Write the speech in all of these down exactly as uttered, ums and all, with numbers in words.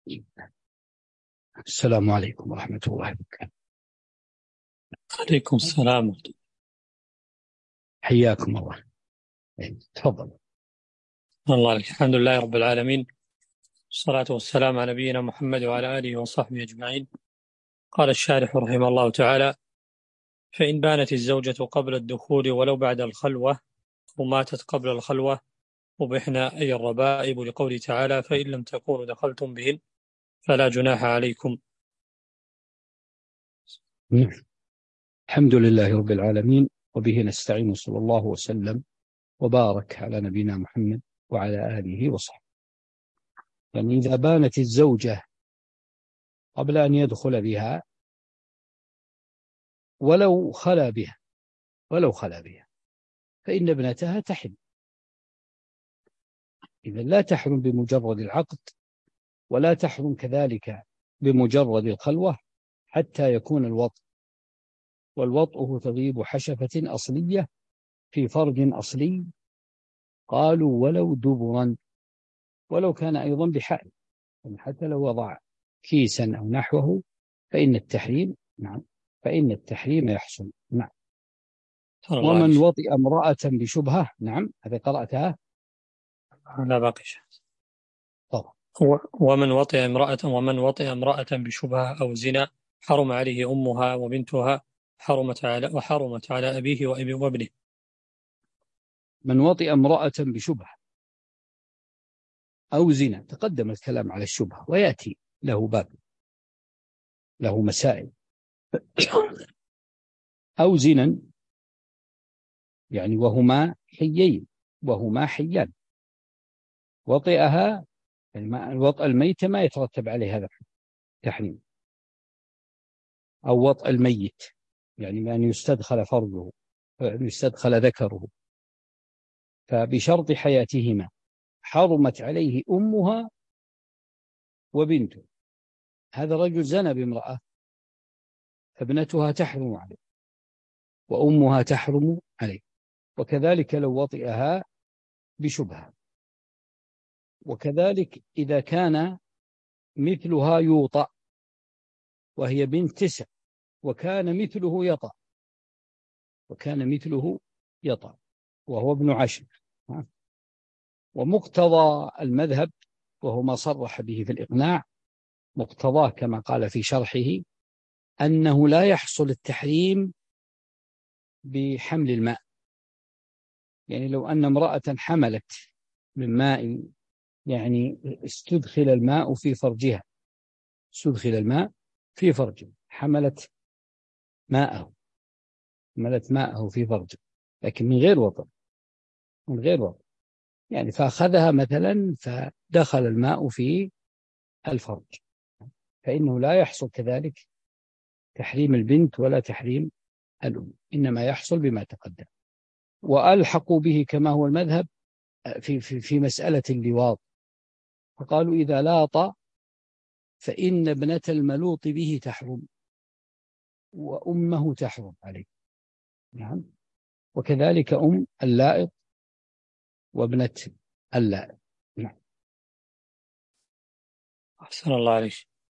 السلام عليكم ورحمة الله وبركاته. عليكم السلام. حياكم الله. تفضل. الله عليك. الحمد لله رب العالمين، والصلاة والسلام على نبينا محمد وعلى آله وصحبه أجمعين. قال الشارح رحمه الله تعالى: فإن بانت الزوجة قبل الدخول ولو بعد الخلوة وماتت قبل الخلوة أبحنا أي الربائب، لقوله تعالى: فإن لم تكونوا دخلتم بهن فلا جناح عليكم. الحمد لله رب العالمين، وبه نستعين، صلى الله وسلم وبارك على نبينا محمد وعلى آله وصحبه. يعني إذا بانت الزوجة قبل أن يدخل بها ولو خلا بها ولو خلا بها فإن ابنتها تحرم. إذا لا تحرم بمجرد العقد، ولا تحرم كذلك بمجرد الخلوة، حتى يكون الوطء، والوطء هو تغيب حشفة أصلية في فرج أصلي، قالوا ولو دبرا، ولو كان أيضا بحائل، يعني حتى لو وضع كيسا أو نحوه فإن التحريم نعم فإن التحريم يحصل. نعم. ومن وطئ امرأة بشبهة، نعم هذا قرأتها. لا باقي شيء. طبعا. ومن وطئ امرأة ومن وطئ امرأة بشبهة أو زنا حرم عليه أمها وبنتها، حرمت على وحرمت على أبيه وابنه. من وطئ امرأة بشبهة أو زنا، تقدم الكلام على الشبهة ويأتي له باب، له مسائل. أو زنا يعني وهما حيين وهما حيان، وطئها الوطء الميت ما يترتب عليه هذا التحريم، أو وطء الميت يعني بأن يستدخل فرجه، أن يستدخل ذكره، فبشرط حياتهما حرمت عليه أمها وبنته. هذا الرجل زنى بامرأة، فابنتها تحرم عليه وأمها تحرم عليه، وكذلك لو وطئها بشبهة. وكذلك إذا كان مثلها يوطأ وهي بنت تسع، وكان مثله يطأ وكان مثله يطأ وهو ابن عشر. ومقتضى المذهب، وهو ما صرح به في الإقناع، مقتضاه كما قال في شرحه أنه لا يحصل التحريم بحمل الماء. يعني لو أن امرأة حملت من ماء، يعني استدخل الماء في فرجها استدخل الماء في فرجها حملت ماءه حملت ماءه في فرجه، لكن من غير وطن من غير وطن يعني فأخذها مثلا فدخل الماء في الفرج، فإنه لا يحصل كذلك تحريم البنت ولا تحريم الأم، إنما يحصل بما تقدم. وألحقوا به كما هو المذهب في, في, في مسألة اللواط، فقالوا إذا لاط فإن ابنة الملوط به تحرم وأمه تحرم عليه. نعم. وكذلك أم اللائط وابنة اللائط. نعم. أحسن الله عليك.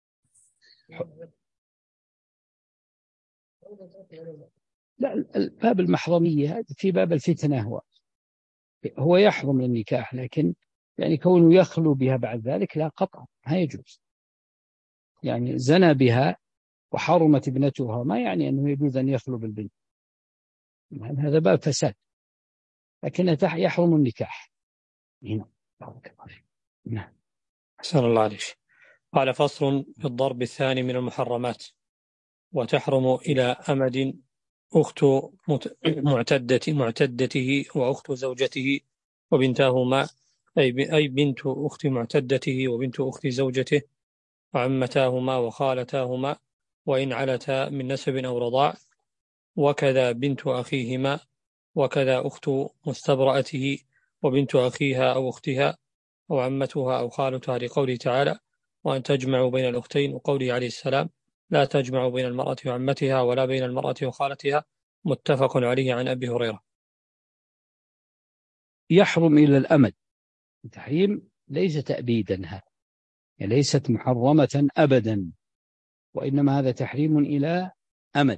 لا، باب المحرمية في باب الفتنة هو هو يحرم النكاح، لكن يعني كونه يخلو بها بعد ذلك لا قطع، ما يجوز. يعني زنى بها وحرمت ابنتها، ما يعني أنه يجوز أن يخلو بالبنت، يعني هذا باب فساد، لكن يحرم النكاح هنا. نعم. أحسن الله عليك. قال: فصل في الضرب الثاني من المحرمات. وتحرم إلى أمد أخت معتدة معتدته وأخت زوجته وبنتاهما، أي بنت أخت معتدته وبنت أخت زوجته وعمتاهما وخالتاهما، وإن علتا من نسب أو رضاع، وكذا بنت أخيهما، وكذا أخت مستبرأته وبنت أخيها أو أختها أو عمتها أو خالتها، لقوله تعالى: وأن تجمعوا بين الأختين، وقوله عليه السلام: لا تجمعوا بين المرأة وعمتها ولا بين المرأة وخالتها، متفق عليه عن أبي هريرة. يحرم إلى الأمد، التحريم ليس تأبيدا، هذا يعني ليست محرمة أبدا، وإنما هذا تحريم إلى أمد،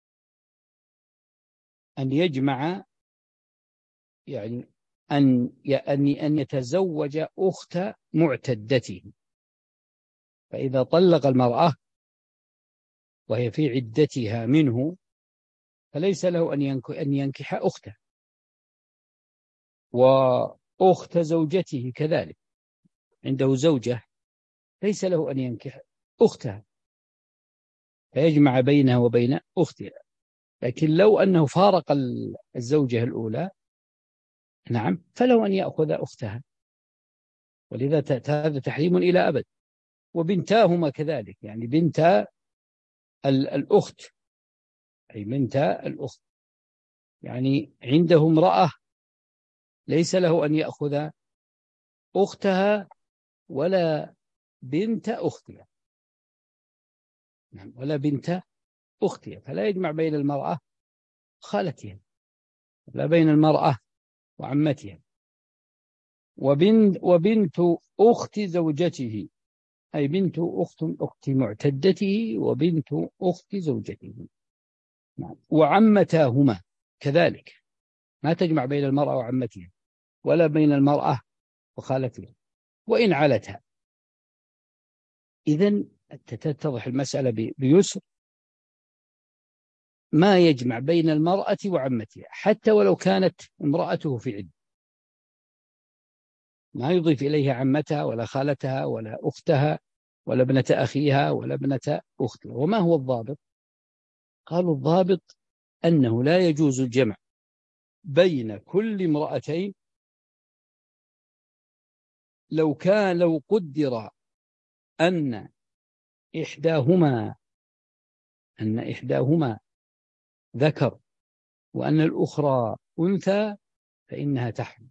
أن يجمع يعني أن أن يتزوج أخت معتدته. فإذا طلق المرأة وهي في عدتها منه فليس له أن ينكح أخته، وأخت زوجته كذلك، عنده زوجة ليس له أن ينكح أختها فيجمع بينها وبين أختها. لكن لو أنه فارق الزوجة الأولى نعم فله أن يأخذ أختها، ولذا هذا تحريم إلى أبد. وبنتاهما كذلك، يعني بنت الأخت، أي بنت الأخت، يعني عنده امرأة ليس له أن يأخذ أختها ولا بنت أختها، نعم ولا بنت أختها، فلا يجمع بين المرأة خالتها ولا بين المرأة وعمتها. وبنت, وبنت أخت زوجته، أي بنت أخت أخت معتدته وبنت أخت زوجته، نعم. وعمتاهما كذلك، ما تجمع بين المرأة وعمتها ولا بين المرأة وخالتها وإن علتها. إذن تتضح المسألة بيسر، ما يجمع بين المرأة وعمتها حتى ولو كانت امرأته في عدة، ما يضيف إليها عمتها ولا خالتها ولا أختها ولا ابنة أخيها ولا ابنة أختها. وما هو الضابط؟ قالوا الضابط أنه لا يجوز الجمع بين كل امرأتين لو كان لو قدر أن إحداهما أن إحداهما ذكر وأن الأخرى أنثى فإنها تحرم،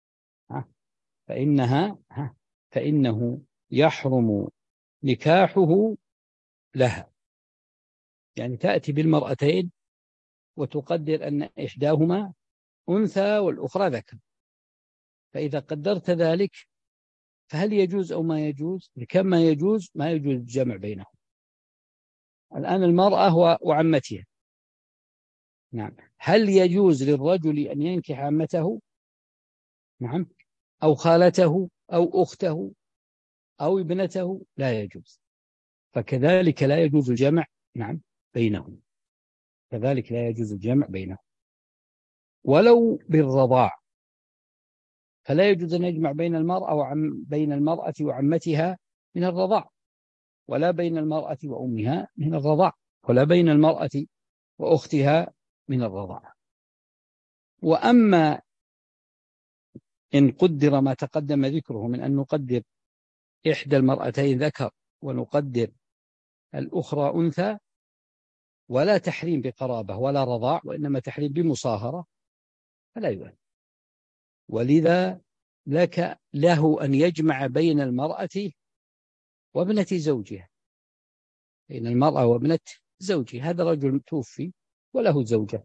فإنها فإنه يحرم نكاحه لها. يعني تأتي بالمرأتين وتقدر أن إحداهما أنثى والأخرى ذكر، فإذا قدرت ذلك فهل يجوز أو ما يجوز؟ كما يجوز ما يجوز الجمع بينهم. الآن المرأة وعمتها، نعم، هل يجوز للرجل أن ينكح عمته؟ نعم، أو خالته أو أخته أو ابنته؟ لا يجوز. فكذلك لا يجوز الجمع نعم بينهم، كذلك لا يجوز الجمع بينهم. ولو بالرضاع فلا يجوز أن يجمع بين المرأة وعم بين المرأة وعمتها من الرضاع، ولا بين المرأة وأمها من الرضاع، ولا بين المرأة وأختها من الرضاع. وأما إن قدر ما تقدم ذكره من أن نقدر إحدى المرأتين ذكر ونقدر الأخرى أنثى، ولا تحريم بقرابة ولا رضاع وإنما تحريم بمصاهرة، فلا يؤثر. ولذا لك له أن يجمع بين المرأة وابنة زوجها، بين المرأة وابنة زوجها. هذا رجل توفي وله زوجة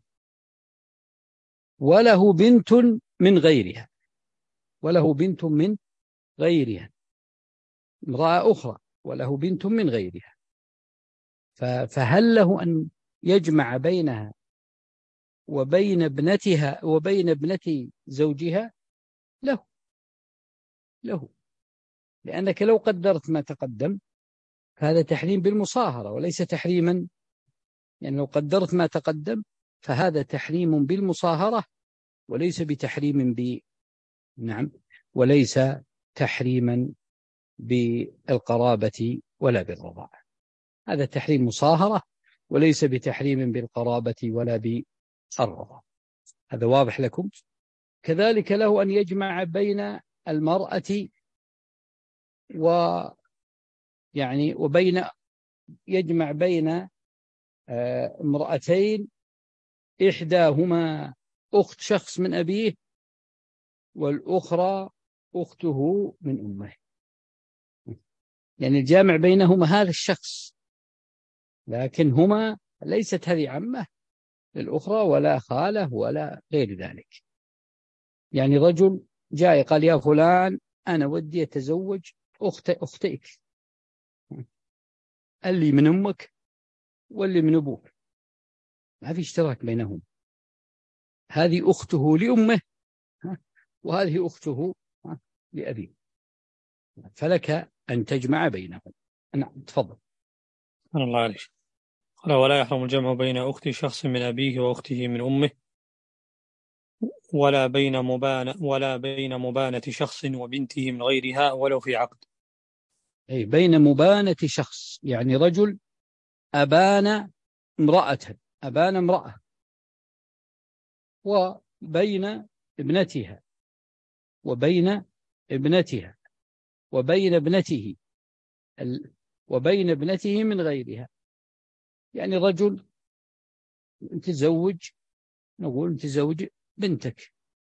وله بنت من غيرها، وله بنت من غيرها، امرأة أخرى وله بنت من غيرها، فهل له أن يجمع بينها وبين ابنتها وبين ابنة زوجها؟ له له لأنك لو قدرت ما تقدم هذا تحريم بالمصاهرة وليس تحريما، يعني لو قدرت ما تقدم فهذا تحريم بالمصاهرة وليس بتحريم ب نعم وليس تحريما بالقرابة ولا بالرضاعة. هذا تحريم مصاهرة وليس بتحريم بالقرابة ولا بالرضاعة. هذا واضح لكم؟ كذلك له أن يجمع بين المرأة و يعني وبين يجمع بين امرأتين إحداهما أخت شخص من أبيه والأخرى أخته من أمه، يعني الجامع بينهما هذا الشخص، لكن هما ليست هذه عمه للأخرى ولا خالة ولا غير ذلك. يعني رجل جاء قال يا فلان أنا ودي أتزوج أخت أختك اللي من أمك واللي من أبوك، ما في اشتراك بينهم. هذه أخته لأمه وهذه أخته لأبيه، فلك أن تجمع بينهم. نعم تفضل. سبحان الله عليك. قال ولا يحرم الجمع بين أخت شخص من أبيه وأخته من أمه، ولا بين مبانة ولا بين مبانة شخص وبنته من غيرها ولو في عقد. أي بين مبانة شخص، يعني رجل أبان امرأة أبان امرأة وبين ابنتها وبين ابنتها وبين ابنته وبين ابنته من غيرها. يعني رجل تزوج، نقول تزوج بنتك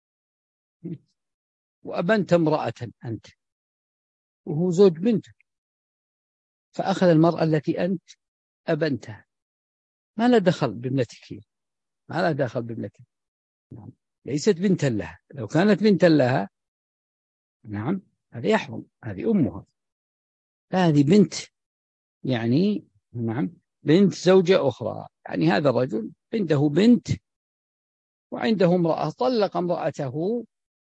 وأبنت امرأة أنت وهو زوج بنتك، فأخذ المرأة التي أنت أبنتها، ما لا دخل بابنتك، ما لا دخل بابنتك، نعم. ليست بنتا لها. لو كانت بنتا لها نعم هذا يحرم، هذه أمها. هذه بنت، يعني نعم بنت زوجة أخرى. يعني هذا الرجل عنده بنت وعنده امرأة، طلق امرأته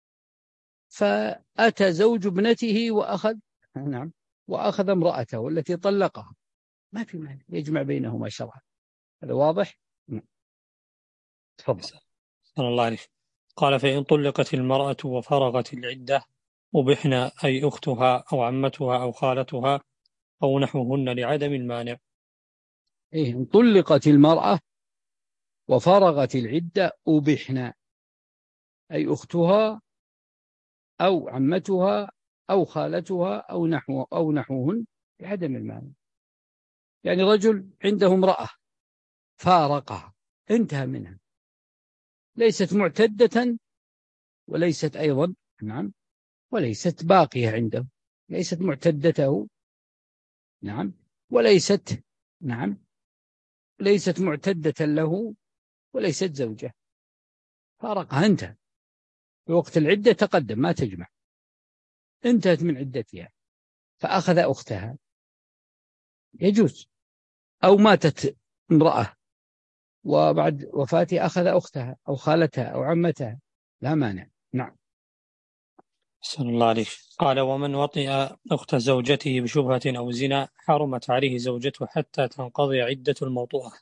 فأتى زوج ابنته وأخذ نعم وأخذ امرأته التي طلقها، ما في مانع يجمع بينهما شرعا. هذا واضح؟ نعم. تفضل. سبحان الله عليك. قال فإن طلقت المرأة وفرغت العدة أبحنا، أي أختها أو عمتها أو خالتها أو نحوهن لعدم المانع. إيه، إن طلقت المرأة وفرغت العدة أبحنا، أي أختها أو عمتها أو خالتها أو نحو أو نحوهن لعدم المانع. يعني رجل عنده امرأة فارقها، انتهى منها، ليست معتدة وليست أيضا نعم وليست باقية عنده، ليست معتدته نعم وليست نعم ليست معتدة له وليست زوجة، فارقها، انتهى في وقت العدة، تقدم ما تجمع، انتهت من عدتها، فأخذ أختها يجوز. أو ماتت امرأة وبعد وفاتها أخذ أختها أو خالتها أو عمتها، لا مانع. نعم. أحسن الله عليك. قال ومن وطئ أخت زوجته بشبهة أو زنا حرمت عليه زوجته حتى تنقضي عدة الموطوءة.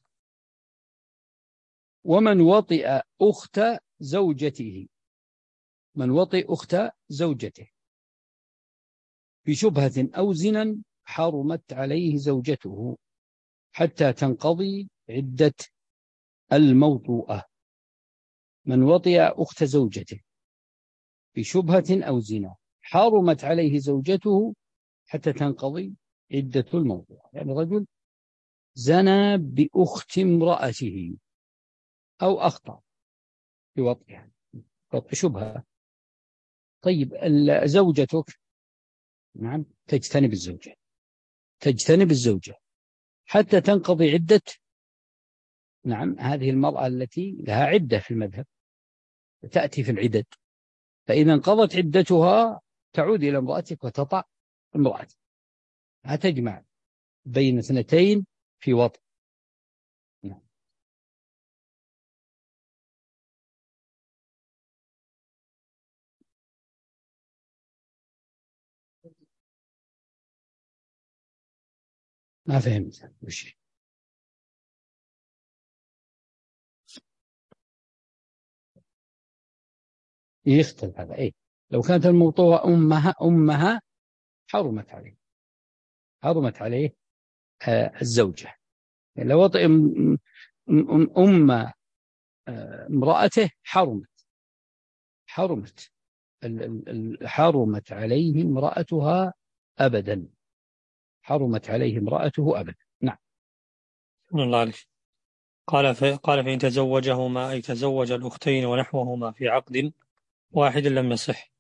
ومن وطئ أخت زوجته، من وطئ أخت زوجته بشبهة أو زنا حرمت عليه زوجته حتى تنقضي عدة الموطوءة. من وطئ أخت زوجته بشبهة أو زنا حرمت عليه زوجته حتى تنقضي عدة الموضوع. يعني رجل زنى بأخت امرأته أو أخطأ بوطئها، وطئ شبهة. طيب زوجتك نعم تجتنب الزوجة تجتنب الزوجة حتى تنقضي عدة نعم هذه المرأة التي لها عدة في المذهب تأتي في العدد، فإذا انقضت عدتها تعود إلى امرأتك وتطأ امرأتك، لا تجمع بين اثنتين في وطء. نعم. ما فهمت وش يختلف هذا. إيه لو كانت الموطوءة أمها أمها حرمت عليه حرمت عليه آه الزوجة. يعني لو وطئ أم, أم, أم آه امرأته حرمت حرمت حرمت عليه امرأتها أبدا حرمت عليه امرأته أبدا. نعم. الله عليك. قال ف... قال فإن تزوجهما، أي تزوج الأختين ونحوهما في عقد واحد لم يصح.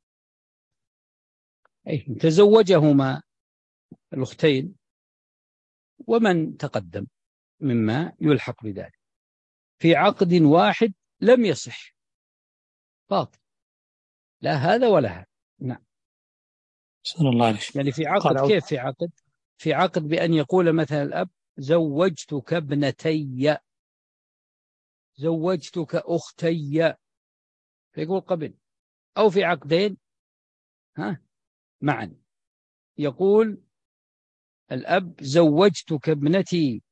أي تزوجهما الأختين ومن تقدم مما يلحق بذلك في عقد واحد لم يصح، باطل، لا هذا ولا هذا. نعم. سبحان الله عليك. يعني في عقد، قال كيف في عقد؟ في عقد بأن يقول مثلا الأب زوجتك ابنتي، زوجتك أختي، فيقول قبل. أو في عقدين ها معا، يقول الأب زوجتك ابنتي،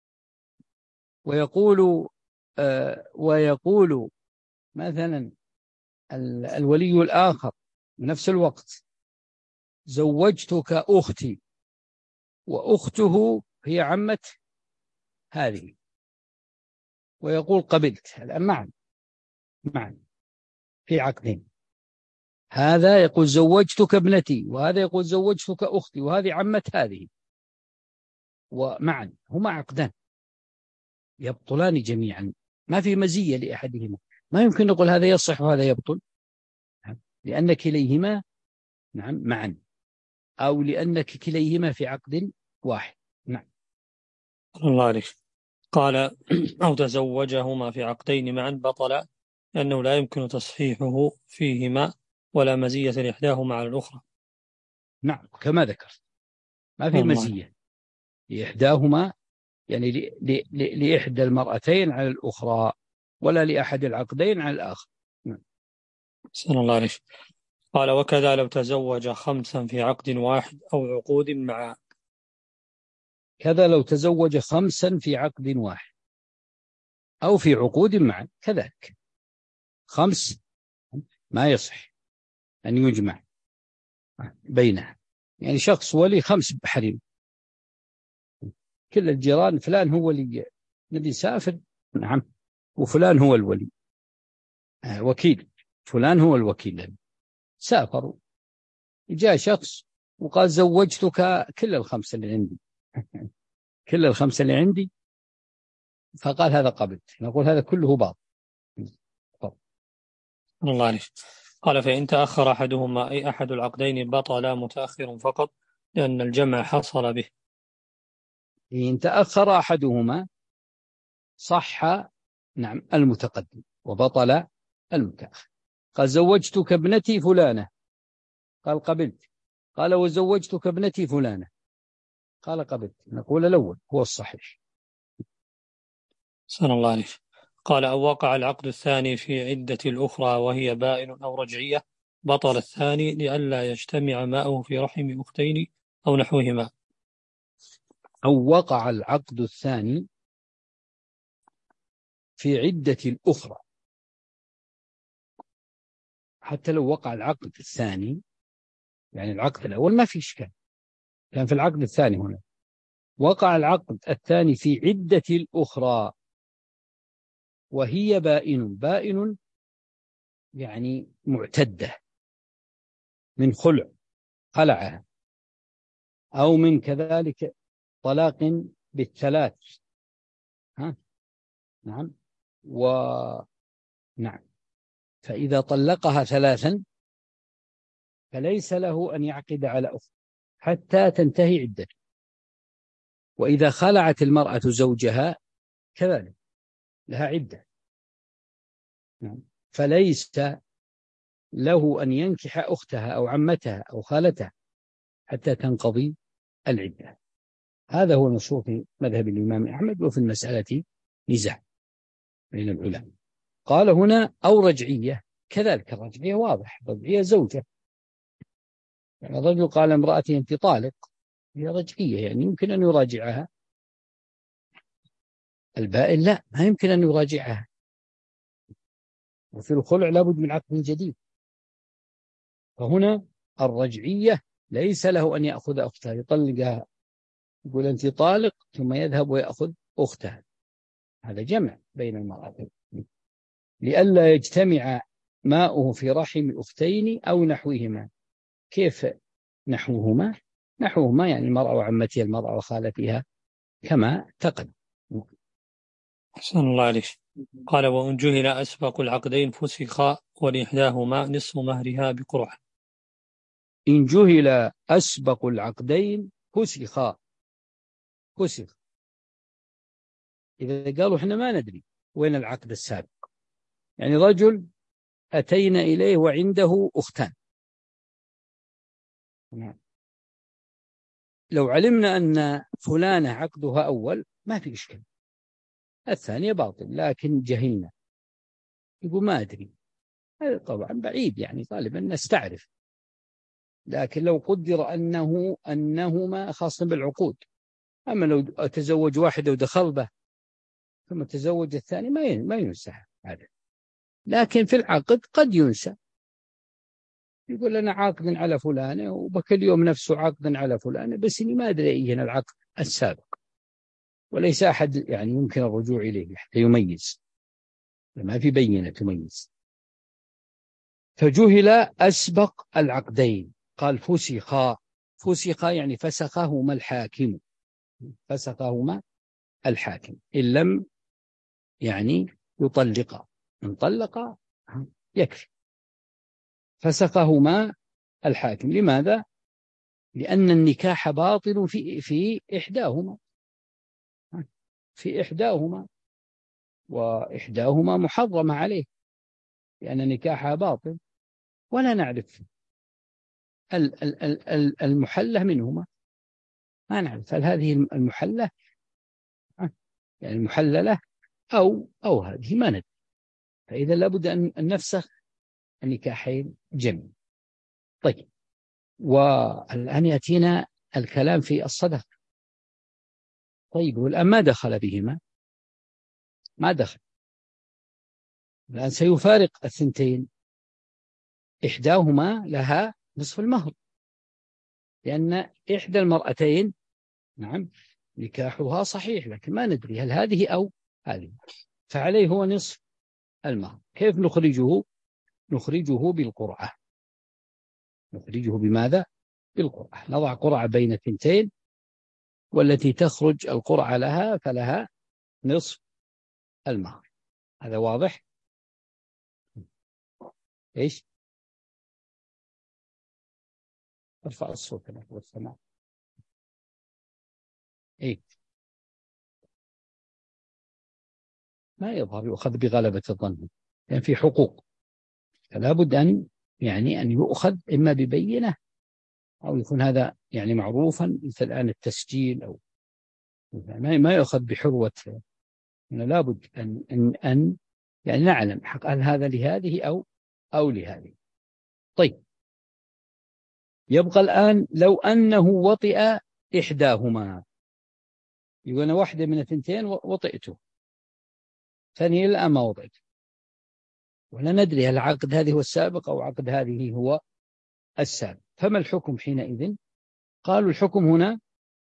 ويقول آه ويقول مثلا الولي الآخر بنفس الوقت زوجتك أختي، وأخته هي عمة هذه، ويقول قبلت. الآن معا معا في عقدين، هذا يقول زوجتك ابنتي، وهذا يقول زوجتك أختي، وهذه عمة هذه، ومعا هما عقدان يبطلان جميعا، ما في مزية لأحدهما. ما يمكن نقول هذا يصح وهذا يبطل، لأن كليهما نعم معا، أو لأنك كليهما في عقد واحد. نعم. الله عليك. قال أو تزوجهما في عقدين معا بطل، لأنه لا يمكن تصحيحه فيهما ولا مزية لإحداهما على الأخرى. نعم كما ذكر، ما في مزية لإحداهما، يعني لإحدى المرأتين على الأخرى، ولا لأحد العقدين على الآخر. نعم. سأل الله عليك. قال وكذا لو تزوج خمسا في عقد واحد أو عقود مع. كذا لو تزوج خمسا في عقد واحد أو في عقود معا كذلك. خمس ما يصح أن يجمع بينها، يعني شخص ولي خمس بحريم، كل الجيران فلان هو ولي الذي سافر، نعم، وفلان هو الولي آه وكيل، فلان هو الوكيل، سافروا، جاء شخص وقال زوجتك كل الخمسة اللي عندي كل الخمسة اللي عندي، فقال هذا قبلت، نقول هذا كله باطل. الله عليك. قال فإن تأخر أحدهما أي أحد العقدين بطل متأخر فقط، لأن الجمع حصل به. إن تأخر أحدهما صح نعم المتقدم وبطل المتأخر. قال زوجتك ابنتي فلانة، قال قبلت، قال وزوجتك ابنتي فلانة، قال قبلت، نقول الأول هو الصحيح. سأل الله عليك. قال أو وقع العقد الثاني في عدة الأخرى وهي بائن أو رجعية بطل الثاني لئلا يجتمع ماؤه في رحم أختين أو نحوهما. أو وقع العقد الثاني في عدة الأخرى، حتى لو وقع العقد الثاني، يعني العقد الأول ما في إشكال، كان في العقد الثاني هنا وقع العقد الثاني في عدة الأخرى وهي بائن، بائن يعني معتدة من خلع خلعها، أو من كذلك طلاق بالثلاث، ها نعم ونعم، فإذا طلقها ثلاثا فليس له أن يعقد على أخرى حتى تنتهي عدته، وإذا خلعت المرأة زوجها كذلك لها عدة، نعم. فليس له أن ينكح أختها أو عمتها أو خالتها حتى تنقضي العدة. هذا هو المشهور في مذهب الإمام أحمد، وفي المسألة نزاع بين العلماء. قال هنا أو رجعية، كذلك الرجعية واضح، رجعية زوجة، يعني الرجل قال امرأته أنت طالق، هي رجعية، يعني يمكن أن يراجعها. البائن لا، ما يمكن أن يراجعها، وفي الخلع لابد من عقد جديد. فهنا الرجعية ليس له أن يأخذ أختها يطلقها، يقول أنت طالق ثم يذهب ويأخذ أختها، هذا جمع بين المرأتين لئلا يجتمع ماؤه في رحم أختين أو نحوهما. كيف نحوهما؟ نحوهما يعني المرأة وعمتها، المرأة وخالتها كما تقدم. أحسن الله عليك. قال وإن جهل أسبق العقدين فسخا ولإحداهما نصف مهرها بقرح. إن جهل أسبق العقدين فسخا، فسخ إذا قالوا إحنا ما ندري وين العقد السابق، يعني رجل أتينا إليه وعنده أختان، لو علمنا أن فلانة عقدها أول ما في إشكال، الثانية باطل، لكن جهلنا، يقول ما أدري، هذا طبعا بعيد، يعني غالبا نستعرف. لكن لو قدر أنه أنهما خاصة بالعقود، أما لو تزوج واحدة ودخل به ثم تزوج الثاني ما ما ينسى هذا. لكن في العقد قد ينسى، يقول أنا عاقد على فلانة وبك اليوم نفسه عاقد على فلانة، بس إني ما أدري أيهن العقد السابق، وليس أحد يعني يمكن الرجوع إليه حتى يميز، ما في بينة تميز. فجهل أسبق العقدين، قال فسخا. فسخا يعني فسخهما الحاكم، فسخهما الحاكم إن لم يعني يطلقا، إن طلقا يكفي. فسخهما الحاكم، لماذا؟ لأن النكاح باطل في في إحداهما، في إحداهما، وإحداهما محرمة عليه لأن نكاحها باطل، ولا نعرف المحلة منهما، ما نعرف هل هذه المحلة يعني المحللة أو أو هذه، ما ندري. فإذا لابد أن نفسخ النكاحين جميعا. طيب، والآن يأتينا الكلام في الصدقة. طيب، والآن ما دخل بهما؟ ما دخل، الآن سيفارق الثنتين، إحداهما لها نصف المهر، لأن إحدى المرأتين نعم نكاحها صحيح، لكن ما ندري هل هذه أو هذه، فعليه هو نصف المهر. كيف نخرجه؟ نخرجه بالقرعة. نخرجه بماذا؟ بالقرعة. نضع قرعة بين الثنتين، والتي تخرج القرعة لها فلها نصف المهر. هذا واضح؟ إيش؟ ارفع الصوت والسماع. إيه؟ ما يظهر، يؤخذ بغلبة الظن، لأن يعني في حقوق، فلا بد أن يعني أن يؤخذ إما ببينة أو يكون هذا يعني معروفا، مثل الآن التسجيل، أو ما يؤخذ بحروة. لا بد أن أن أن يعني نعلم هل هذا لهذه أو أو لهذه. طيب، يبقى الآن لو أنه وطئ إحداهما، يقول أنا واحدة من الثنتين وطئته، ثانية الآن ما وطئت، ولا ندري هل عقد هذه هو السابق أو عقد هذه هو السابق، فما الحكم حينئذ؟ قالوا الحكم هنا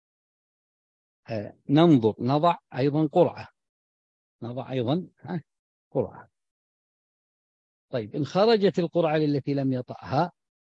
آه ننظر، نضع أيضا قرعة، نضع أيضا قرعة. طيب، إن خرجت القرعة التي لم يطأها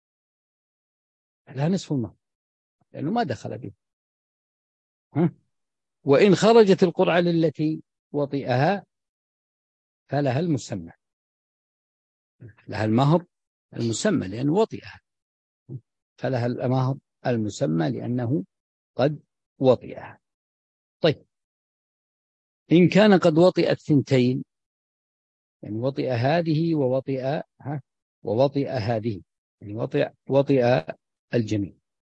لها نصف المهر لأنه ما دخل به، ها؟ وإن خرجت القرعة التي وطئها فلها المسمى، لها المهر المسمى لأنه وطئها، فلها المهر المسمى لأنه قد وطئها. طيب، إن كان قد وطئ الثنتين، يعني وطئ هذه ووطئ ها ووطئ هذه، يعني وطئ وطئ الجميع،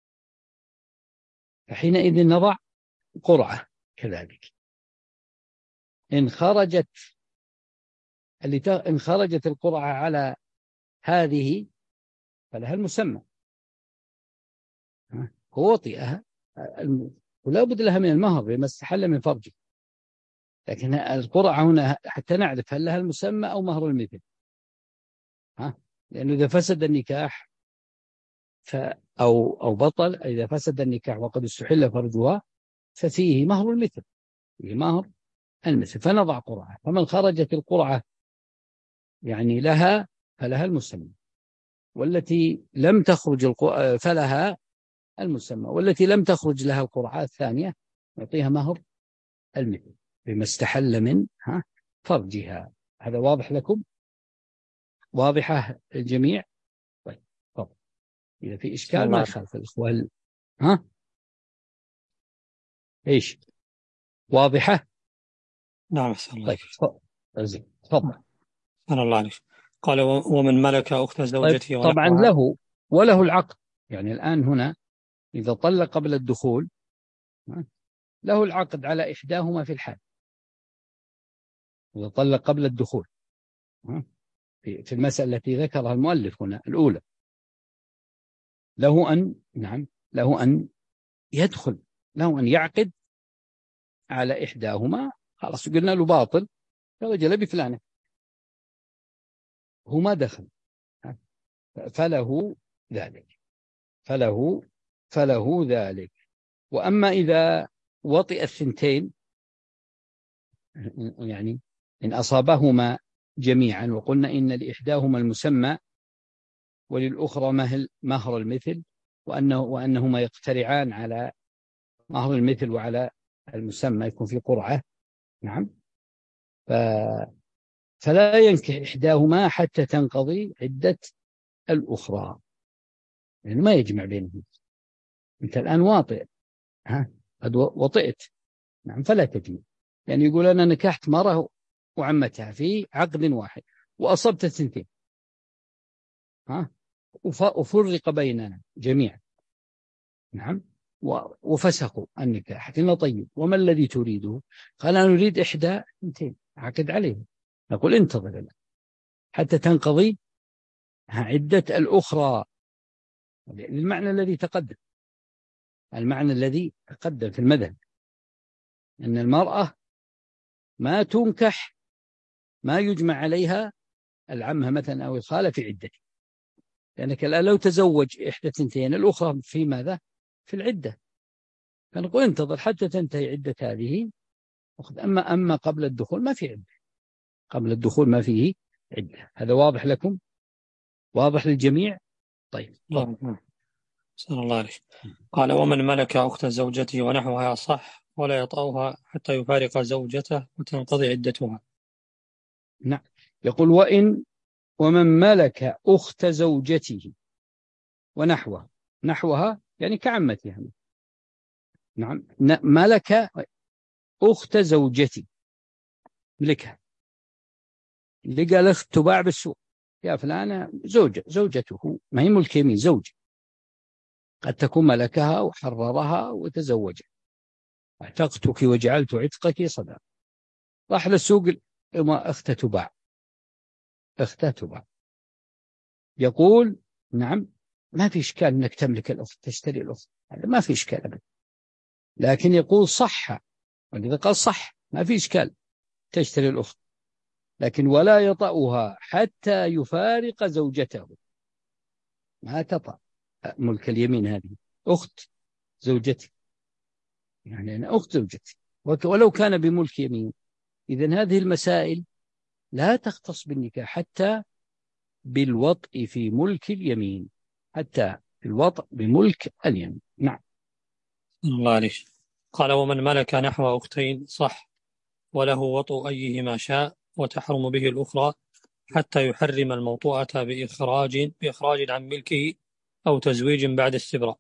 فحينئذ نضع قرعة كذلك. إن خرجت اللي ت... إن خرجت القرعة على هذه فلها المسمى، هو وطئها ولا بد لها من المهر بما استحل من فرجه، لكن القرعة هنا حتى نعرف هل لها المسمى أو مهر المثل، ها؟ لأنه إذا فسد النكاح ف... أو أو بطل، إذا فسد النكاح وقد استحل فرجها ففيه مهر المثل، فيه مهر المثل، فنضع قرعة. فمن خرجت القرعة يعني لها فلها المسمى، والتي لم تخرج القرعة فلها المسمى، والتي لم تخرج لها القرعة الثانية نعطيها مهر المثل بما استحل من ها فرجها. هذا واضح لكم؟ واضحة الجميع؟ طيب، طب إذا في إشكال ما يخالف الإخوة. ها إيش؟ واضحة؟ نعم. طيب، تفضل. أنا الله عليك. قال ومن ملك أخت زوجته. طيب، طبعا له وله العقد، يعني الآن هنا إذا طلق قبل الدخول له العقد على إحداهما في الحال. إذا طلق قبل الدخول في المسألة التي ذكرها المؤلف هنا الأولى له أن نعم له أن يدخل، له أن يعقد على إحداهما. خلاص قلنا له باطل يا رجل بفلانة، هو ما دخل، فله ذلك فله فله ذلك. وأما إذا وطئ الثنتين، يعني إن أصابهما جميعا، وقلنا إن لإحداهما المسمى وللأخرى مهر المثل، وأنه وأنهما يقترعان على مهر المثل وعلى المسمى يكون في قرعة. نعم. ف... فلا ينكح إحداهما حتى تنقضي عدة الأخرى، يعني ما يجمع بينهم. أنت الآن واطئ، ها قد وطئت، نعم، فلا تجمع. يعني يقول أنا نكحت مرة وعمتها في عقد واحد وأصبت الثنتين، ها وفرق بيننا جميعا، نعم، وفسخوا النكاح. قلنا طيب وما الذي تريده؟ قال أنا نريد إحدى اثنتين عقد عليه. نقول انتظر لنا حتى تنقضي عدة الأخرى، المعنى الذي تقدم المعنى الذي تقدم في المذهب أن المرأة ما تنكح ما يجمع عليها العمة مثلا أو الخالة في عدته، لأنك الآن لو تزوج إحدى اثنتين الأخرى في ماذا؟ في العدة. فنقول انتظر حتى تنتهي عدة هذه. أما أما قبل الدخول ما في عدة، قبل الدخول ما فيه عدة. هذا واضح لكم؟ واضح للجميع؟ طيب. صلى الله عليه. قال ومن ملك أخت زوجته ونحوها صح ولا يطأها حتى يفارق زوجته وتنقضي عدتها. نعم. يقول وإن ومن ملك أخت زوجته ونحوها، نحوها يعني كعمتها. نعم. ملك أخت زوجتي، ملكها، لقى الأخت تباع بالسوق، يا فلانة زوجة زوجته، ما هي ملك يمين، زوج، قد تكون ملكها وحررها وتزوجها، اعتقتك وجعلت عتقك صداق. راح للسوق أخته تباع، أخته تباع. يقول نعم ما في إشكال أنك تملك الأخت، تشتري الأخت، هذا ما في إشكال أبدا. لكن يقول صح، ولذا قال صح ما في إشكال تشتري الأخت، لكن ولا يطأها حتى يفارق زوجته. ما تطأ ملك اليمين، هذه أخت زوجتي، يعني أنا أخت زوجتي ولو كان بملك يمين. إذن هذه المسائل لا تختص بالنكاح حتى بالوطء في ملك اليمين، حتى الوطء بملك اليمين. نعم. الله عليه. قال ومن ملك نحو أختين صح وله وطء أيهما شاء وتحرم به الأخرى حتى يحرم الموطوءة بإخراج بإخراج عن ملكه أو تزويج بعد استبراء.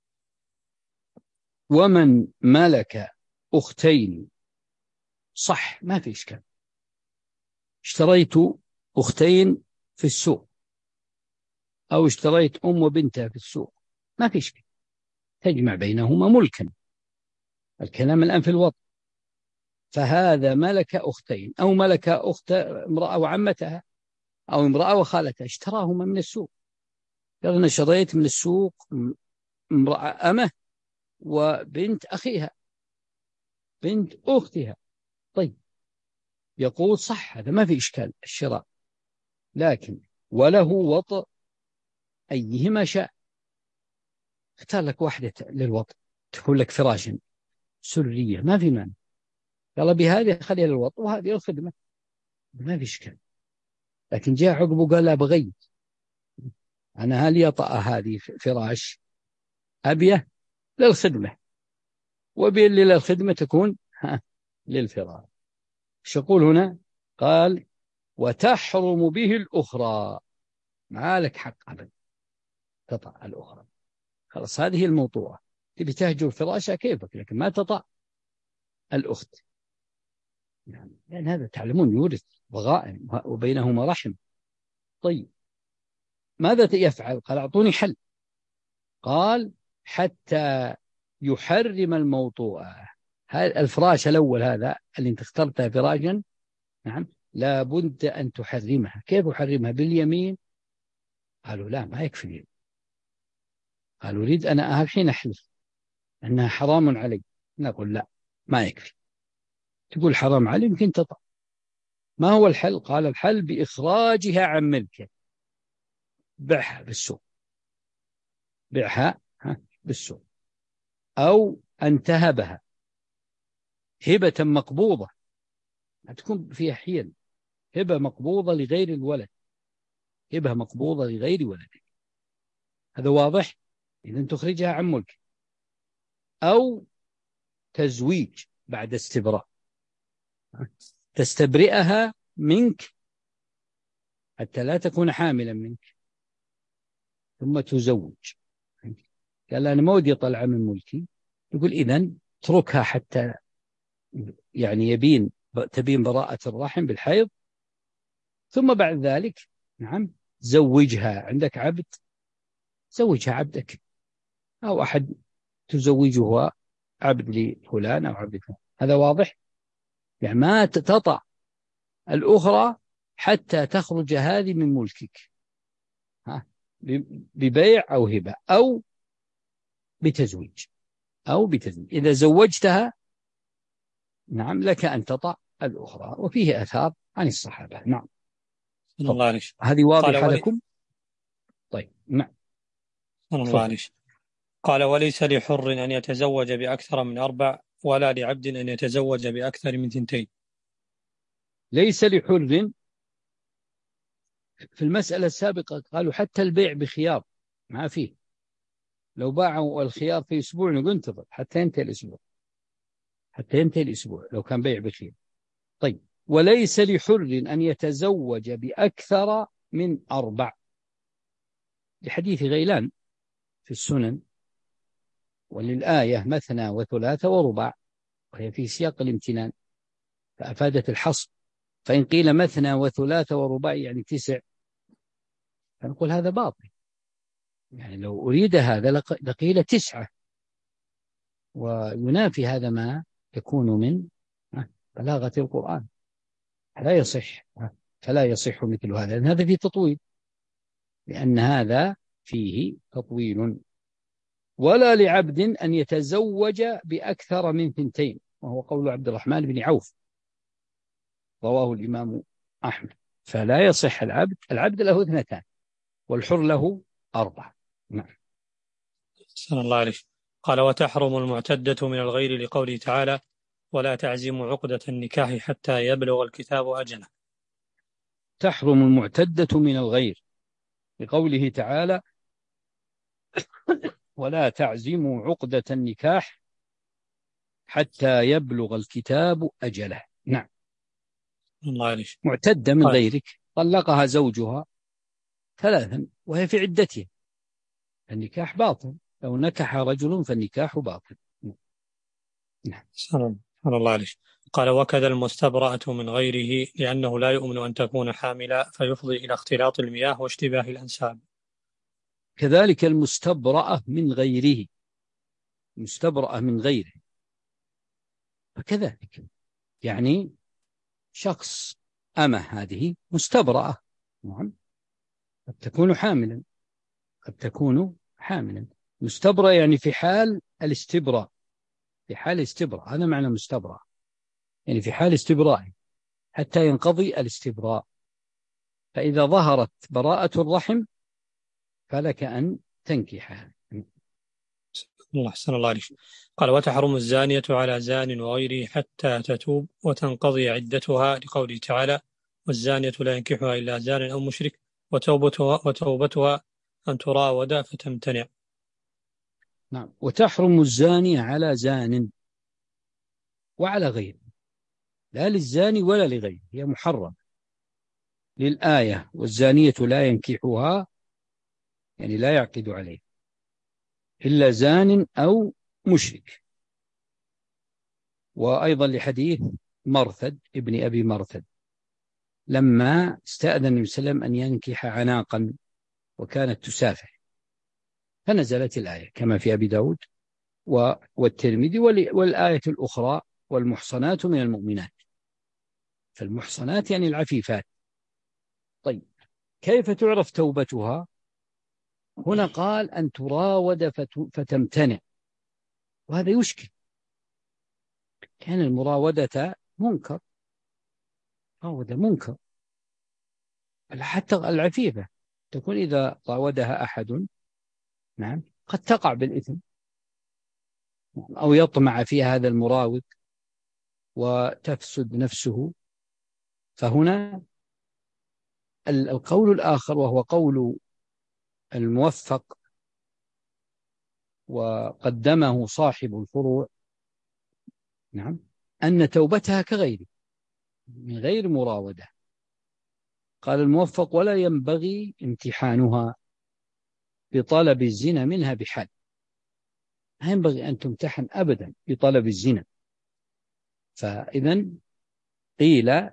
ومن ملك أختين صح ما في إشكال. اشتريت أختين في السوق أو اشتريت أم وبنتها في السوق، ما في إشكال، تجمع بينهما ملكا. الكلام الآن في الوطء. فهذا ملك أختين أو ملك أخت امرأة وعمتها أو امرأة وخالتها، اشتراهما من السوق. قال أنا شريت من السوق امرأة أمه وبنت أخيها بنت أختها. طيب يقول صح هذا ما في إشكال الشراء، لكن وله وطء أيهما شاء. اختار لك واحدة للوطء تكون لك فراشا سرية ما في مانع، قال بهذه خليها للوطء وهذه الخدمة ما في إشكال. لكن جاء عقبه قال لا بغيت أنا هل يطأ هذه فراش أبيه للخدمة وبين للخدمة تكون للفراش. ايش يقول هنا؟ قال وتحرم به الأخرى، ما لك حق أبدا تطأ الأخرى، خلاص هذه الموضوع. تبي تهجر فراشة كيفك، لكن ما تطأ الأخت، يعني لأن هذا تعلمون يورث ضغائن وبينهما رحم. طيب ماذا يفعل؟ قال أعطوني حل. قال حتى يحرم الموطوءة. هذا الفراش الأول هذا اللي انت اخترتها فراشا، نعم، لا بد أن تحرمها. كيف أحرمها؟ باليمين؟ قالوا لا، ما يكفي اليمين. قالوا أريد أنا الحين أحلف أنها حرام علي. نقول لا، ما يكفي. تقول حرام علي يمكن تطع. ما هو الحل؟ قال الحل بإخراجها عن ملكه، بيعها بالسوق، بيعها بالسوق، أو أن تهبها هبة مقبوضة، تكون فيها حيل، هبة مقبوضة لغير الولد، هبة مقبوضة لغير ولدك. هذا واضح؟ إذن تخرجها عن ملك، أو تزويج بعد استبراء، تستبرئها منك حتى لا تكون حاملا منك، ثم تزوج. قال أنا ما ودي أطلع من ملكي. يقول إذن اتركها حتى يعني يبين تبين براءة الرحم بالحيض، ثم بعد ذلك نعم زوجها. عندك عبد، زوجها عبدك، أو أحد تزوجها عبد لفلان أو عبد لفلان. هذا واضح؟ يعني ما تطع الأخرى حتى تخرج هذه من ملكك، ها، ببيع أو هبة أو بتزويج، أو بتزويج. إذا زوجتها نعم لك أن تطع الأخرى. وفيه آثار عن الصحابة. نعم. الله عليك. هذه واضحة ولي... لكم؟ طيب نعم. الله عليك. قال وليس لحر أن يتزوج بأكثر من أربع، ولا لعبد أن يتزوج بأكثر من ثنتين. ليس لحر في المسألة السابقة قالوا حتى البيع بخيار ما فيه. لو باعوا الخيار في أسبوع نقول انتظر حتى ينتهي الأسبوع، حتى ينتهي الأسبوع لو كان بيع بخيار. طيب وليس لحر أن يتزوج بأكثر من أربع، لحديث غيلان في السنن، وللآية مثنى وثلاثة ورباع، وهي في سياق الامتنان فأفادت الحصر. فإن قيل مثنى وثلاثة ورباع يعني تسع، فنقول هذا باطل. يعني لو أريد هذا لقيل تسعة، وينافي هذا ما يكون من بلاغة القرآن. لا يصح، فلا يصح مثل هذا، لأن هذا فيه تطويل، لأن هذا فيه تطويل. ولا لعبد أن يتزوج بأكثر من ثنتين، وهو قول عبد الرحمن بن عوف رواه الإمام أحمد. فلا يصح العبد، العبد له اثنتان والحر له أربع. نعم. صلى الله عليه. قال وتحرم المعتدة من الغير لقوله تعالى ولا تعزموا عقدة النكاح حتى يبلغ الكتاب أجله. تحرم المعتدة من الغير لقوله تعالى ولا تعزموا عقدة النكاح حتى يبلغ الكتاب أجله. نعم. الله عليه. معتدة من غيرك طلقها زوجها ثلاثا وهي في عدتها، النكاح باطل. لو نكح رجل فالنكاح باطل. نعم. صلى الله عليه. قال وكذا المستبرأة من غيره لأنه لا يؤمن أن تكون حاملا فيفضي إلى اختلاط المياه واشتباه الأنساب. كذلك المستبرأة من غيره، مستبرأة من غيره فكذلك، يعني شخص أمه هذه مستبرأة، نعم، قد تكون حاملا، قد تكون حاملا. مستبرأ يعني في حال الاستبراء، في حال استبراء، هذا معنى مستبرأ، يعني في حال استبراء حتى ينقضي الاستبراء. فإذا ظهرت براءة الرحم فلك أن تنكحها. الله أحسن الله عليك. قال وتحرم الزانية على زان وغيره حتى تتوب وتنقضي عدتها لقوله تعالى والزانية لا ينكحها إلا زان أو مشرك وتوبتها, وتوبتها أن تراود فتمتنع. نعم. وتحرم الزانية على زان وعلى غيره، لا للزاني ولا لغيره، هي محرم للآية والزانية لا ينكحها، يعني لا يعقد عليه إلا زان أو مشرك. وأيضا لحديث مرثد ابن أبي مرثد لما استأذن النبي صلى الله عليه وسلم أن ينكح عناقا وكانت تسافح، فنزلت الآية كما في أبي داود والترمذي. والآية الأخرى والمحصنات من المؤمنات، فالمحصنات يعني العفيفات. طيب كيف تعرف توبتها؟ هنا قال أن تراود فتمتنع، وهذا يشكل. كان المراودة منكر، مراودة منكر. حتى العفيفة تكون إذا راودها أحد نعم قد تقع بالإثم، أو يطمع في هذا المراود وتفسد نفسه. فهنا القول الآخر وهو قول الموفق وقدمه صاحب الفروع نعم أن توبتها كغيره من غير مراودة. قال الموفق: ولا ينبغي امتحانها بطلب الزنا منها بحال. لا ينبغي أن تمتحن أبدا بطلب الزنا. فإذن قيل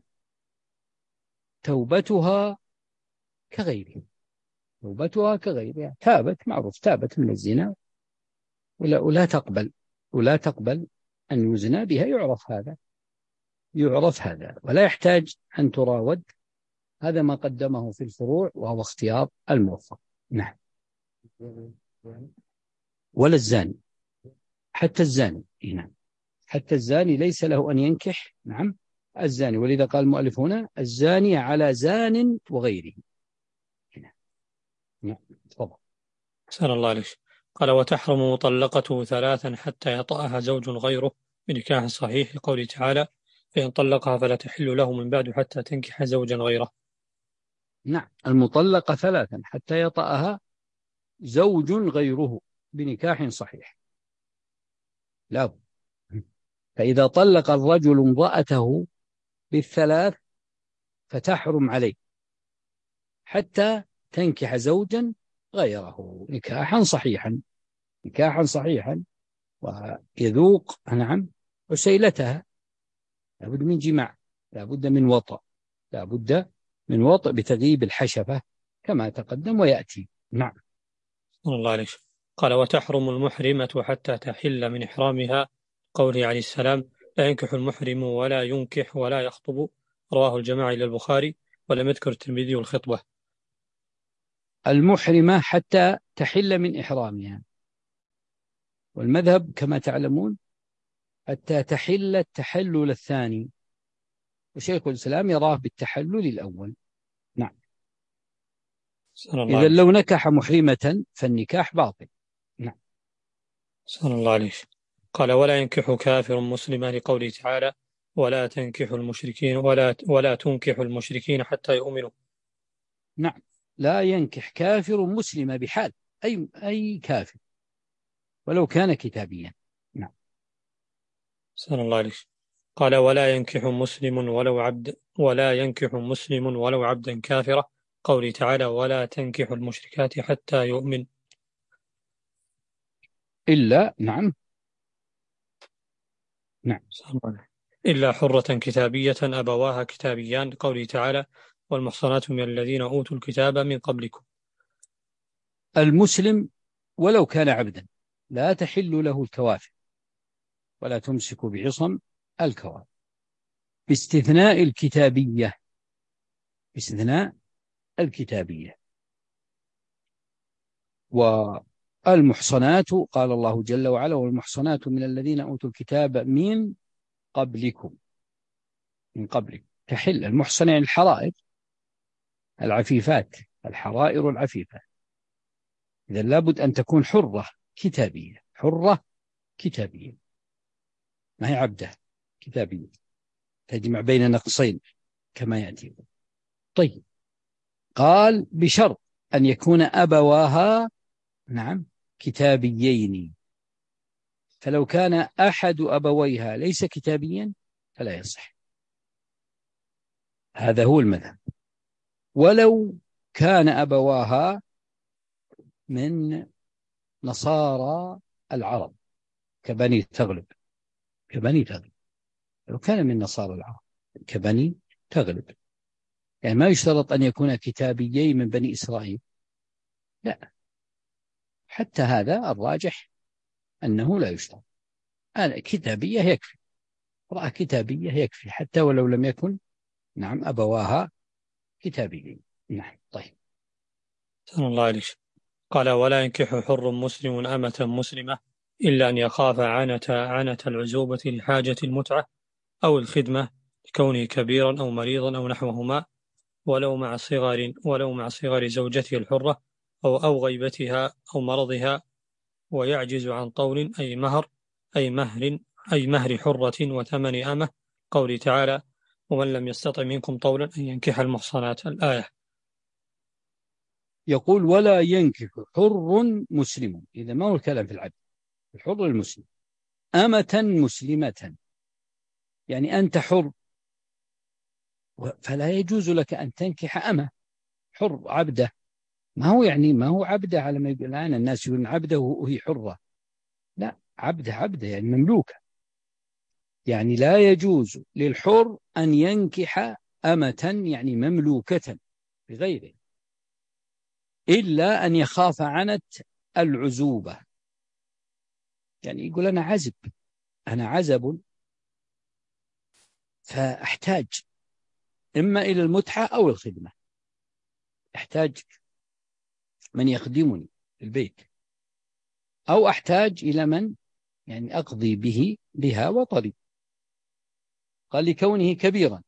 توبتها كغيره، توبتها كغيرها، تابت، معروف، تابت من الزنا ولا, ولا تقبل ولا تقبل أن يزنى بها. يعرف هذا، يعرف هذا ولا يحتاج أن تراود. هذا ما قدمه في الفروع وهو اختيار الموفق. نعم. ولا الزاني، حتى الزاني نعم حتى الزاني ليس له أن ينكح نعم الزاني، ولذا قال المؤلف هنا: الزاني على زان وغيره. نعم تفضل. أحسن الله عليك. قال: وتحرم مطلقته ثلاثا حتى يطأها زوج غيره بنكاح صحيح، لقوله تعالى: فإن طلقها فلا تحل له من بعد حتى تنكح زوجا غيره. نعم، المطلقة ثلاثا حتى يطأها زوج غيره بنكاح صحيح. لا، فإذا طلق الرجل امرأته بالثلاث فتحرم عليه حتى تنكح زوجا غيره نكاحا صحيحا، نكاحا صحيحا، ويذوق نعم عسيلتها. لابد من جماع، لابد من وطأ، لابد من وطأ بتغييب الحشفة كما تقدم ويأتي. نعم. الله عليك. قال: وتحرم المحرمة حتى تحل من إحرامها، قوله عليه السلام: لا ينكح المحرم ولا ينكح ولا يخطب، رواه الجماعة إلى البخاري، ولم يذكر الترمذي الخطبة. المحرمة حتى تحل من إحرامها، والمذهب كما تعلمون حتى تحل التحلل الثاني، وشيخ الإسلام يراه بالتحلل الأول. نعم. إذا لو نكح محرمة فالنكاح باطل. نعم. سأل الله عليه. قال: ولا ينكح كافر مسلما، لقوله تعالى: ولا تنكح المشركين ولا ولا تنكح المشركين حتى يؤمنوا. نعم، لا ينكح كافر مسلم بحال، أي أي كافر ولو كان كتابيا. نعم. سأل الله عليه. قال: ولا ينكح مسلم ولو عبد ولا ينكح مسلم ولو عبدا كافرا، قوله تعالى: ولا تنكح المشركات حتى يؤمن. إلا نعم نعم إلا حرة كتابية أبواها كتابيان، قوله تعالى: والمحصنات من الذين أوتوا الكتاب من قبلكم. المسلم ولو كان عبدا لا تحل له الكوافر، ولا تمسك بعصم الكوافر، باستثناء الكتابية، باستثناء الكتابية. والمحصنات قال الله جل وعلا: والمحصنات من الذين أوتوا الكتاب من قبلكم، من قبلكم تحل. المحصن يعني الحرائر العفيفات، الحرائر العفيفات. إذا لابد أن تكون حرة كتابية، حرة كتابية، ما هي عبدة، كتابية، تجمع بين نقصين كما يأتي. طيب، قال بشرط أن يكون أبواها نعم كتابيين، فلو كان أحد أبويها ليس كتابيا فلا يصح. هذا هو المذهب. ولو كان أبواها من نصارى العرب كبني تغلب، كبني تغلب، لو كان من نصارى العرب كبني تغلب، يعني ما يشترط أن يكون كتابيين من بني إسرائيل، لا، حتى هذا الراجح أنه لا يشترط. أنا كتابية يكفي، امرأة كتابية يكفي حتى ولو لم يكن نعم أبواها كتابيين. نعم. طيب. سلام الله عليك. قال ولا ينكح حر مسلم أمة مسلمة إلا أن يخاف عنة عنة العزوبة لحاجة المتعة أو الخدمة لكونه كبيرا أو مريضا أو نحوهما، ولو مع صغر ولو مع صغر زوجته الحرة أو أو غيبتها أو مرضها، ويعجز عن طول أي مهر أي مهر أي مهر حرة وثمن أمة، قوله تعالى ومن لم يستطع منكم طولا أن ينكح المحصنات، الآية. يقول ولا ينكح حر مسلم، إذا ما هو الكلام في العبد، الحر المسلم، أمة مسلمة، يعني أنت حر فلا يجوز لك أن تنكح أمة، حر عبده، ما هو يعني ما هو عبده على ما يقول الآن الناس يقولون عبده وهي حرة، لا، عبده عبده يعني مملوكة، يعني لا يجوز للحر أن ينكح أمة يعني مملوكة بغيره، إلا أن يخاف عنت العزوبة، يعني يقول أنا عزب، أنا عزب فأحتاج إما إلى المتعة أو الخدمة، أحتاج من يخدمني في البيت، أو أحتاج إلى من يعني أقضي به بها وطري، قال لكونه كبيرا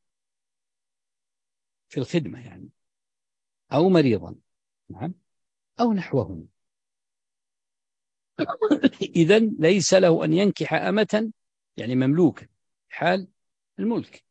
في الخدمة يعني، أو مريضا، نعم، أو نحوهم. إذن ليس له أن ينكح أمة يعني مملوكة حال الملك،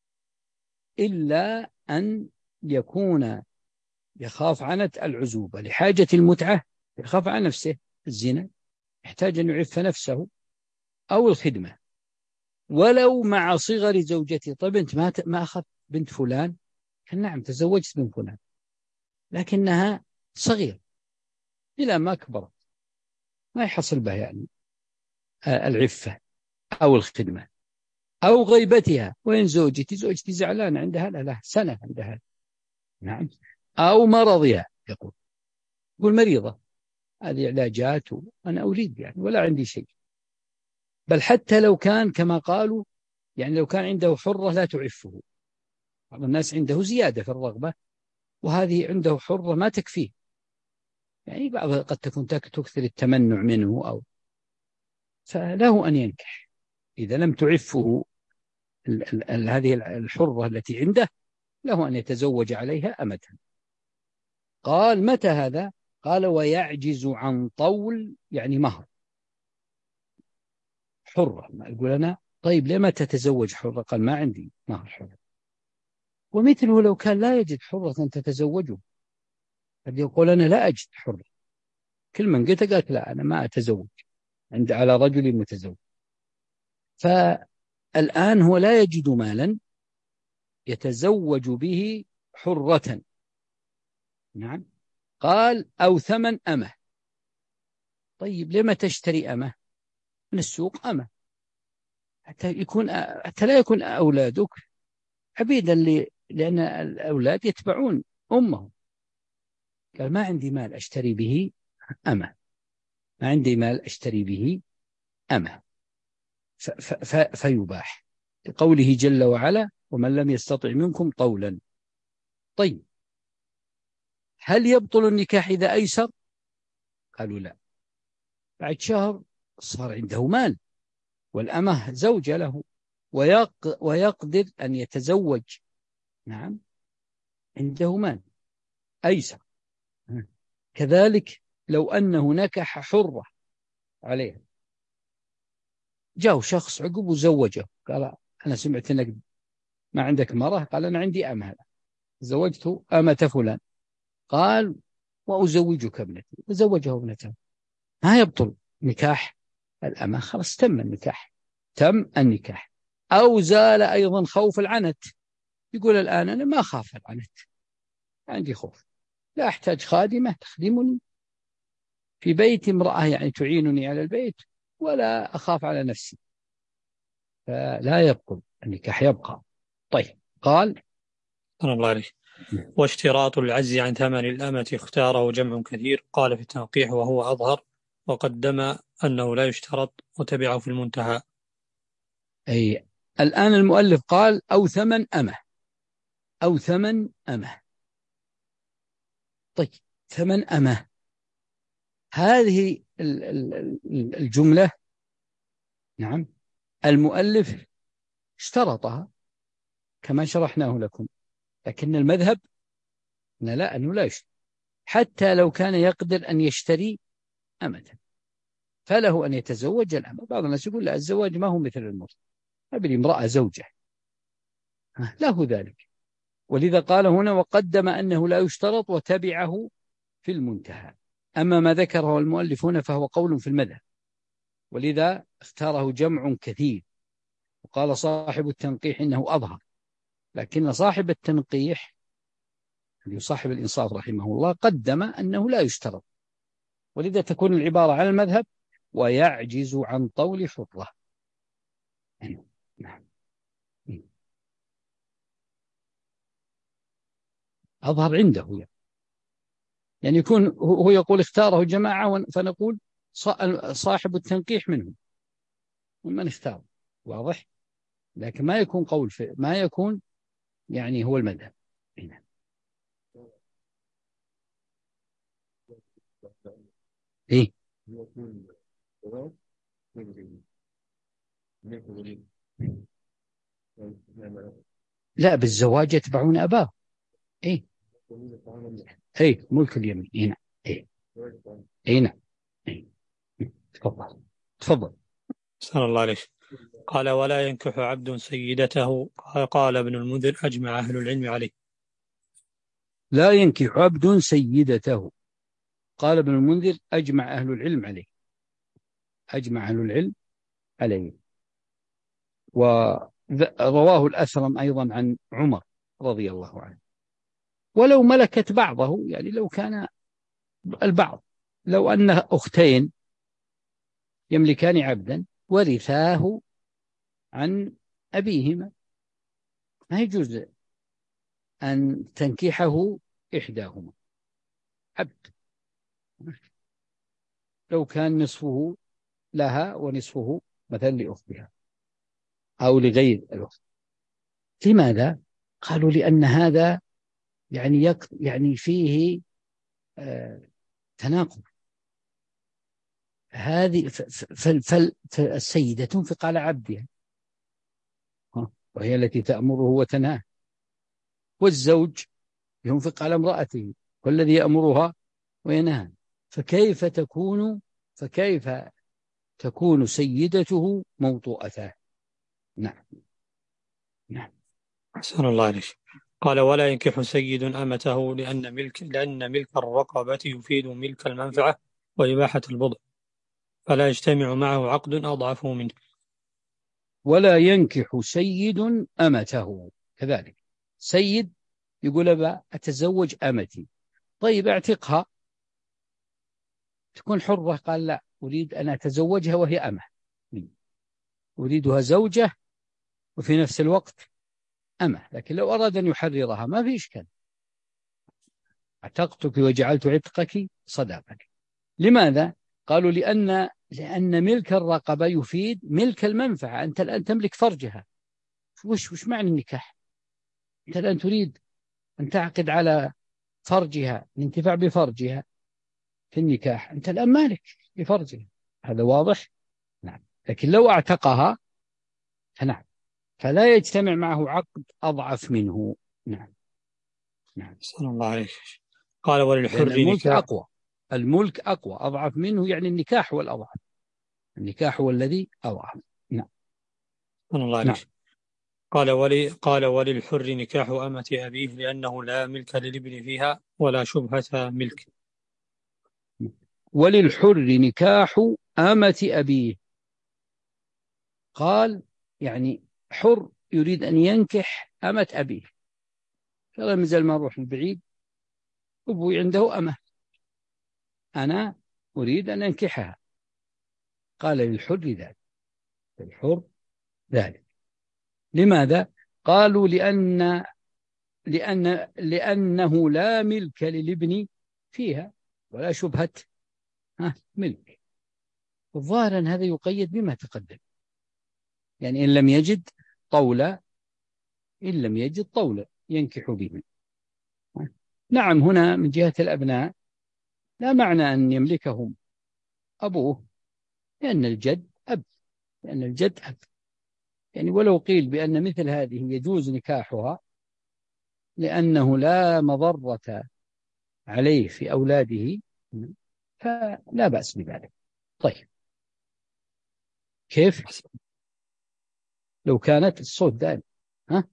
إلا أن يكون يخاف عنت العزوبة لحاجة المتعة، يخاف عن نفسه الزنا، يحتاج أن يعف نفسه، أو الخدمة، ولو مع صغر زوجته. طيب أنت ما ما أخذت بنت فلان؟ نعم تزوجت بنت فلان لكنها صغيرة إلى ما كبرت ما يحصل بها يعني العفة أو الخدمة، أو غيبتها، وين زوجتي؟ زوجتي زعلانة عندها لا لا سنة عندها، نعم، أو مرضها، يقول يقول مريضة هذه علاجات وأنا أريد يعني ولا عندي شيء، بل حتى لو كان كما قالوا يعني لو كان عنده حرة لا تعفه، بعض الناس عنده زيادة في الرغبة وهذه عنده حرة ما تكفيه، يعني بعض قد تكون تكثر التمنع منه، أو فله أن ينكح إذا لم تعفه ال ال هذه الحرة التي عنده، له أن يتزوج عليها أمة. قال متى هذا؟ قال ويعجز عن طول يعني مهر حرة، ما يقول أنا طيب لما تتزوج حرة؟ قال ما عندي مهر حرة. ومثله لو كان لا يجد حرة تتزوجه، قد يقول أنا لا أجد حرة، كل من قلت قالت لا أنا ما أتزوج عند على رجل متزوج، فالآن هو لا يجد مالا يتزوج به حرة، نعم، قال أو ثمن أمة. طيب لما تشتري أمة من السوق؟ أمة حتى يكون حتى لا يكون أولادك عبيدا ل... لأن الأولاد يتبعون أمهم. قال ما عندي مال أشتري به أمة، ما عندي مال أشتري به أمة، ف... ف... ف... فيباح لقوله جل وعلا ومن لم يستطع منكم طولا. طيب هل يبطل النكاح إذا أيسر؟ قالوا لا، بعد شهر صار عنده مال والأمة زوجة له ويق... ويقدر أن يتزوج، نعم، عنده مال أيسر. كذلك لو أنه نكح حرة عليها، جاء شخص عقب وزوجه، قال أنا سمعت أنك ما عندك مرة، قال أنا عندي أمة زوجت أمة فلان، قال وأزوجك ابنتي، وزوجه ابنته، ما يبطل نكاح الأمة، خلاص تم النكاح، تم النكاح. أو زال أيضا خوف العنت، يقول الآن أنا ما خاف العنت، عندي خوف، لا أحتاج خادمة تخدمني في بيت، امرأة يعني تعينني على البيت، ولا أخاف على نفسي، فلا يبطل النكاح يبقى. طيب قال الله عليك. واشتراط العجز عن ثمن الأمة اختاره جمع كثير، قال في التنقيح وهو أظهر وقدم أنه لا يشترط وتبعه في المنتهى. أي الآن المؤلف قال أو ثمن أمه، أو ثمن أمه. طيب ثمن أمه هذه الجملة، نعم، المؤلف اشترطها كما شرحناه لكم، لكن المذهب لا، أنه لا يشتري، حتى لو كان يقدر أن يشتري أمة فله أن يتزوج الأمة. بعض الناس يقول لا، الزواج ما هو مثل المرأة، أبي امرأة زوجة، له ذلك. ولذا قال هنا وقدم أنه لا يشترط وتبعه في المنتهى. أما ما ذكره المؤلف هنا فهو قول في المذهب، ولذا اختاره جمع كثير، وقال صاحب التنقيح إنه أظهر، لكن صاحب التنقيح صاحب الإنصاف رحمه الله قدم أنه لا يشترط، ولذا تكون العبارة على المذهب ويعجز عن طول حرة. نعم، أظهر عنده يعني. يعني يكون هو يقول اختاره جماعة فنقول صاحب التنقيح منهم ومن اختار، واضح، لكن ما يكون قول في ما يكون يعني هو المذهب. إيه؟ لا، بالزواج يتبعون أباه. إيه؟ إيه ملك اليمين. هنا إيه هنا إيه. تفضل تفضل. صلى الله عليه. قال ولا ينكح عبد سيدته. قال ابن المنذر أجمع أهل العلم عليه. لا ينكح عبد سيدته، قال ابن المنذر أجمع أهل العلم عليه، أجمع أهل العلم عليه. ورواه الأثرم أيضا عن عمر رضي الله عنه. ولو ملكت بعضه، يعني لو كان البعض، لو أن أختين يملكان عبدا ورثاه عن أبيهما، ما يجوز أن تنكحه إحداهما عبد، لو كان نصفه لها ونصفه مثلا لأختها أو لغير الأخت. لماذا؟ قالوا لأن هذا يعني يك يعني فيه آه تناقض. هذه فالسيدة تنفق على عبدها وهي التي تأمره وتنهاه، والزوج ينفق على امرأته والذي يأمرها وينهى. فكيف تكون فكيف تكون سيدته موطوءته؟ نعم نعم. أحسن الله عليك. قال ولا ينكح سيد أمته لأن ملك لأن ملك الرقبة يفيد ملك المنفعة وإباحة البضع، فلا يجتمع معه عقد أضعف منه. ولا ينكح سيد أمته، كذلك سيد يقول أبا أتزوج أمتي، طيب اعتقها تكون حرة، قال لا، أريد أن أتزوجها وهي أمة، أريدها زوجة وفي نفس الوقت أمة. لكن لو أراد أن يحررها ما في إشكال، اعتقتك وجعلت عتقك صداقك. لماذا؟ قالوا لأن لأن ملك الرقبة يفيد ملك المنفعة. أنت الآن تملك فرجها، وش وش معنى النكاح؟ أنت الآن تريد أن تعقد على فرجها، الانتفاع بفرجها في النكاح، أنت الآن مالك بفرجها، هذا واضح؟ نعم. لكن لو اعتقها فنعم، فلا يجتمع معه عقد أضعف منه. نعم نعم. صلى الله عليه. قال وللحر لأن الملك نكاح. أقوى، الملك أقوى، أضعف منه يعني النكاح هو الأضعف، النكاح هو الذي أضعف. نعم صلى الله عليه. نعم. قال ولي قال وللحر نكاح أمة أبيه لأنه لا ملك للابن فيها ولا شبهة ملك. وللحر نكاح أمة أبيه، قال يعني حر يريد أن ينكح أمة أبيه، فلا مازال ما نروح البعيد، أبوي عنده أمة أنا أريد أن أنكحها، قال للحر ذلك، للحر ذلك. لماذا؟ قالوا لأن لأن لأنه لا ملك للابن فيها ولا شبهة ملك، الظاهر أن هذا يقيد بما تقدم، يعني إن لم يجد طولة، إن لم يجد طولة ينكح به. نعم، هنا من جهة الأبناء لا معنى أن يملكهم أبوه، لأن الجد أب، لأن الجد أب. يعني ولو قيل بأن مثل هذه يجوز نكاحها لأنه لا مضرة عليه في أولاده فلا بأس بذلك. طيب، كيف لو كانت الصوت دائم؟ ها،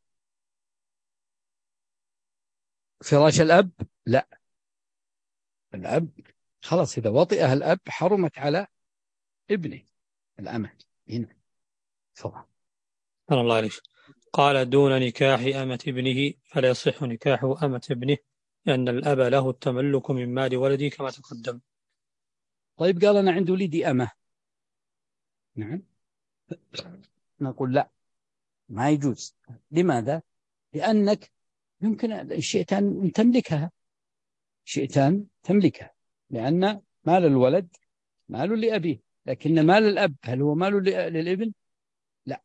فراش الأب لا، الأب خلاص إذا وطئها الأب حرمت على ابنه الأمة هنا. فضل. الله عليك. قال دون نكاح أمة ابنه فلا يصح نكاح أمة ابنه لأن الأب له التملك من مال ولده كما تقدم. طيب، قال أنا عند ولدي أمة، نعم، نقول لا، ما يجوز. لماذا؟ لأنك يمكن شئت أن تملكها، شئت أن تملكها، لأن مال الولد مال لأبيه، لكن مال الأب هل هو مال للابن؟ لا.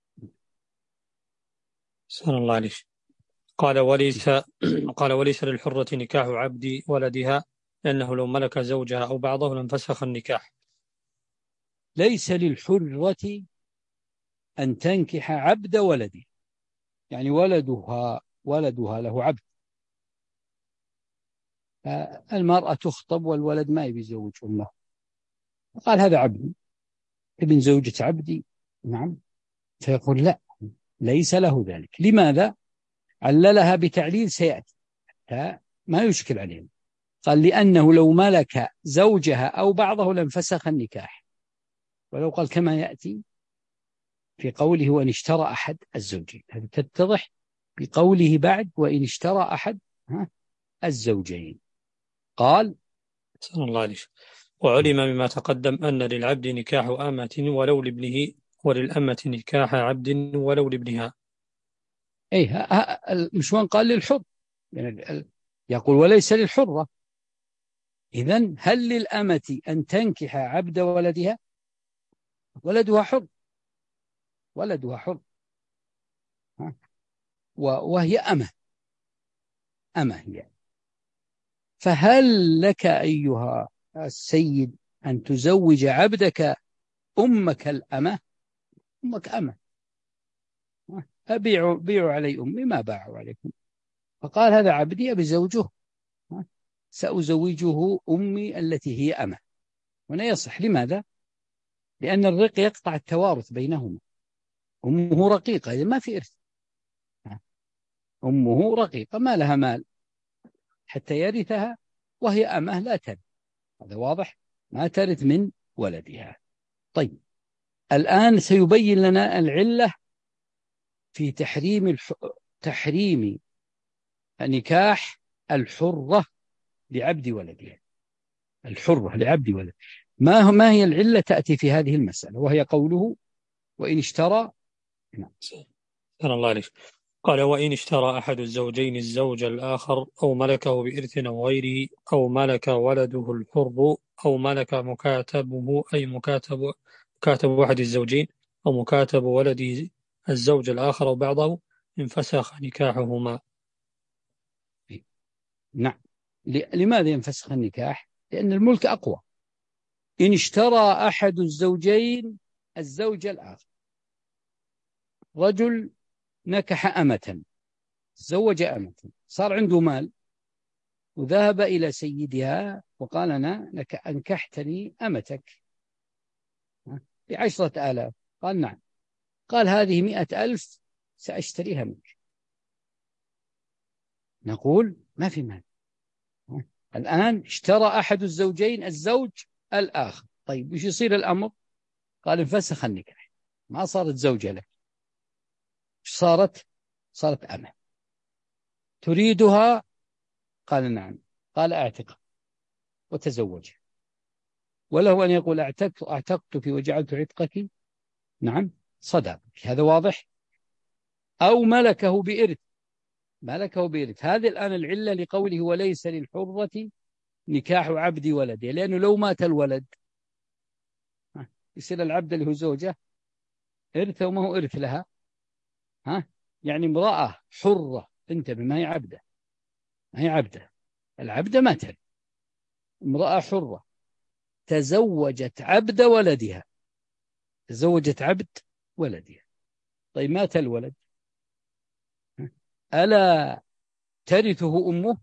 سأل الله عليك. قال وليس قال وليس للحرة نكاح عبد ولدها لأنه لو ملك زوجها أو بعضه لانفسخ النكاح. ليس للحرة أن تنكح عبد ولده، يعني ولدها ولدها له عبد، المرأة تخطب والولد ما يبي يزوج أمه، قال هذا عبدي، ابن زوجة عبدي، نعم، فيقول لا، ليس له ذلك. لماذا؟ عللها بتعليل سيأتي ما يشكل عليهم. قال لأنه لو ملك زوجها أو بعضه لانفسخ النكاح، ولو قال كما يأتي في قوله وإن اشترى أحد الزوجين، هذا تتضح بقوله بعد وإن اشترى أحد الزوجين. قال سأل الله عليك. وعلم مما تقدم أن للعبد نكاح أمة ولو لابنه وللأمة نكاح عبد ولو لابنها. أي المشوان قال للحر، يعني يقول وليس للحرة. إذن هل للأمة أن تنكح عبد ولدها؟ ولدها حر، ولدها حر، وهي أمة، أمة هي. فهل لك أيها السيد أن تزوج عبدك أمك الأمة؟ أمك أمة، أبيعوا بيعوا علي أمي ما باعوا عليكم. فقال هذا عبدي أبي زوجه، سأزوجه أمي التي هي أمة. هنا يصح. لماذا؟ لأن الرق يقطع التوارث بينهما، أمه رقيقة إذا ما في إرث، أمه رقيقة ما لها مال حتى يرثها، وهي أمة لا ترث، هذا واضح، ما ترث من ولدها. طيب، الآن سيبين لنا العلة في تحريم الح... تحريم نكاح الحرة لعبد ولدها، الحرة لعبد ولد. ما ما هي العلة تأتي في هذه المسألة، وهي قوله وإن اشترى. نعم. الله عليك. قال وإن اشترى أحد الزوجين الزوج الآخر أو ملكه بإرث أو غيره أو ملك ولده الحر أو ملك مكاتبه أي مكاتب مكاتب أحد الزوجين أو مكاتب ولده الزوج الآخر أو بعضه انفسخ نكاحهما. نعم. لماذا ينفسخ النكاح؟ لأن الملك أقوى. إن اشترى أحد الزوجين الزوج الآخر، رجل نكح أمة، زوج أمة، صار عنده مال وذهب إلى سيدها وقال أنا لك أنكحتني أمتك بعشرة آلاف. قال نعم. قال هذه مئة ألف سأشتريها منك. نقول ما في مال. الآن اشترى أحد الزوجين الزوج الآخر، طيب وش يصير الأمر؟ قال انفسخ النكاح، ما صارت زوجة لك، صارت صارت أمة. تريدها؟ قال نعم. قال أعتق وتزوج، وله أن يقول أعتقت أعتقتك وجعلت عتقك، نعم، صداقك. هذا واضح. أو ملكه بإرث، ملكه بإرث. هذه الآن العلة لقوله وليس للحرة نكاح عبد ولده، لأنه لو مات الولد يصير العبد اللي هو زوجة إرثه وما هو إرث لها. ها يعني امرأة حرة، انتبه، ما هي عبدة، ما هي عبدة، العبدة ما ترث. امرأة حرة تزوجت عبد ولدها، تزوجت عبد ولدها. طيب مات الولد، ألا ترثه أمه؟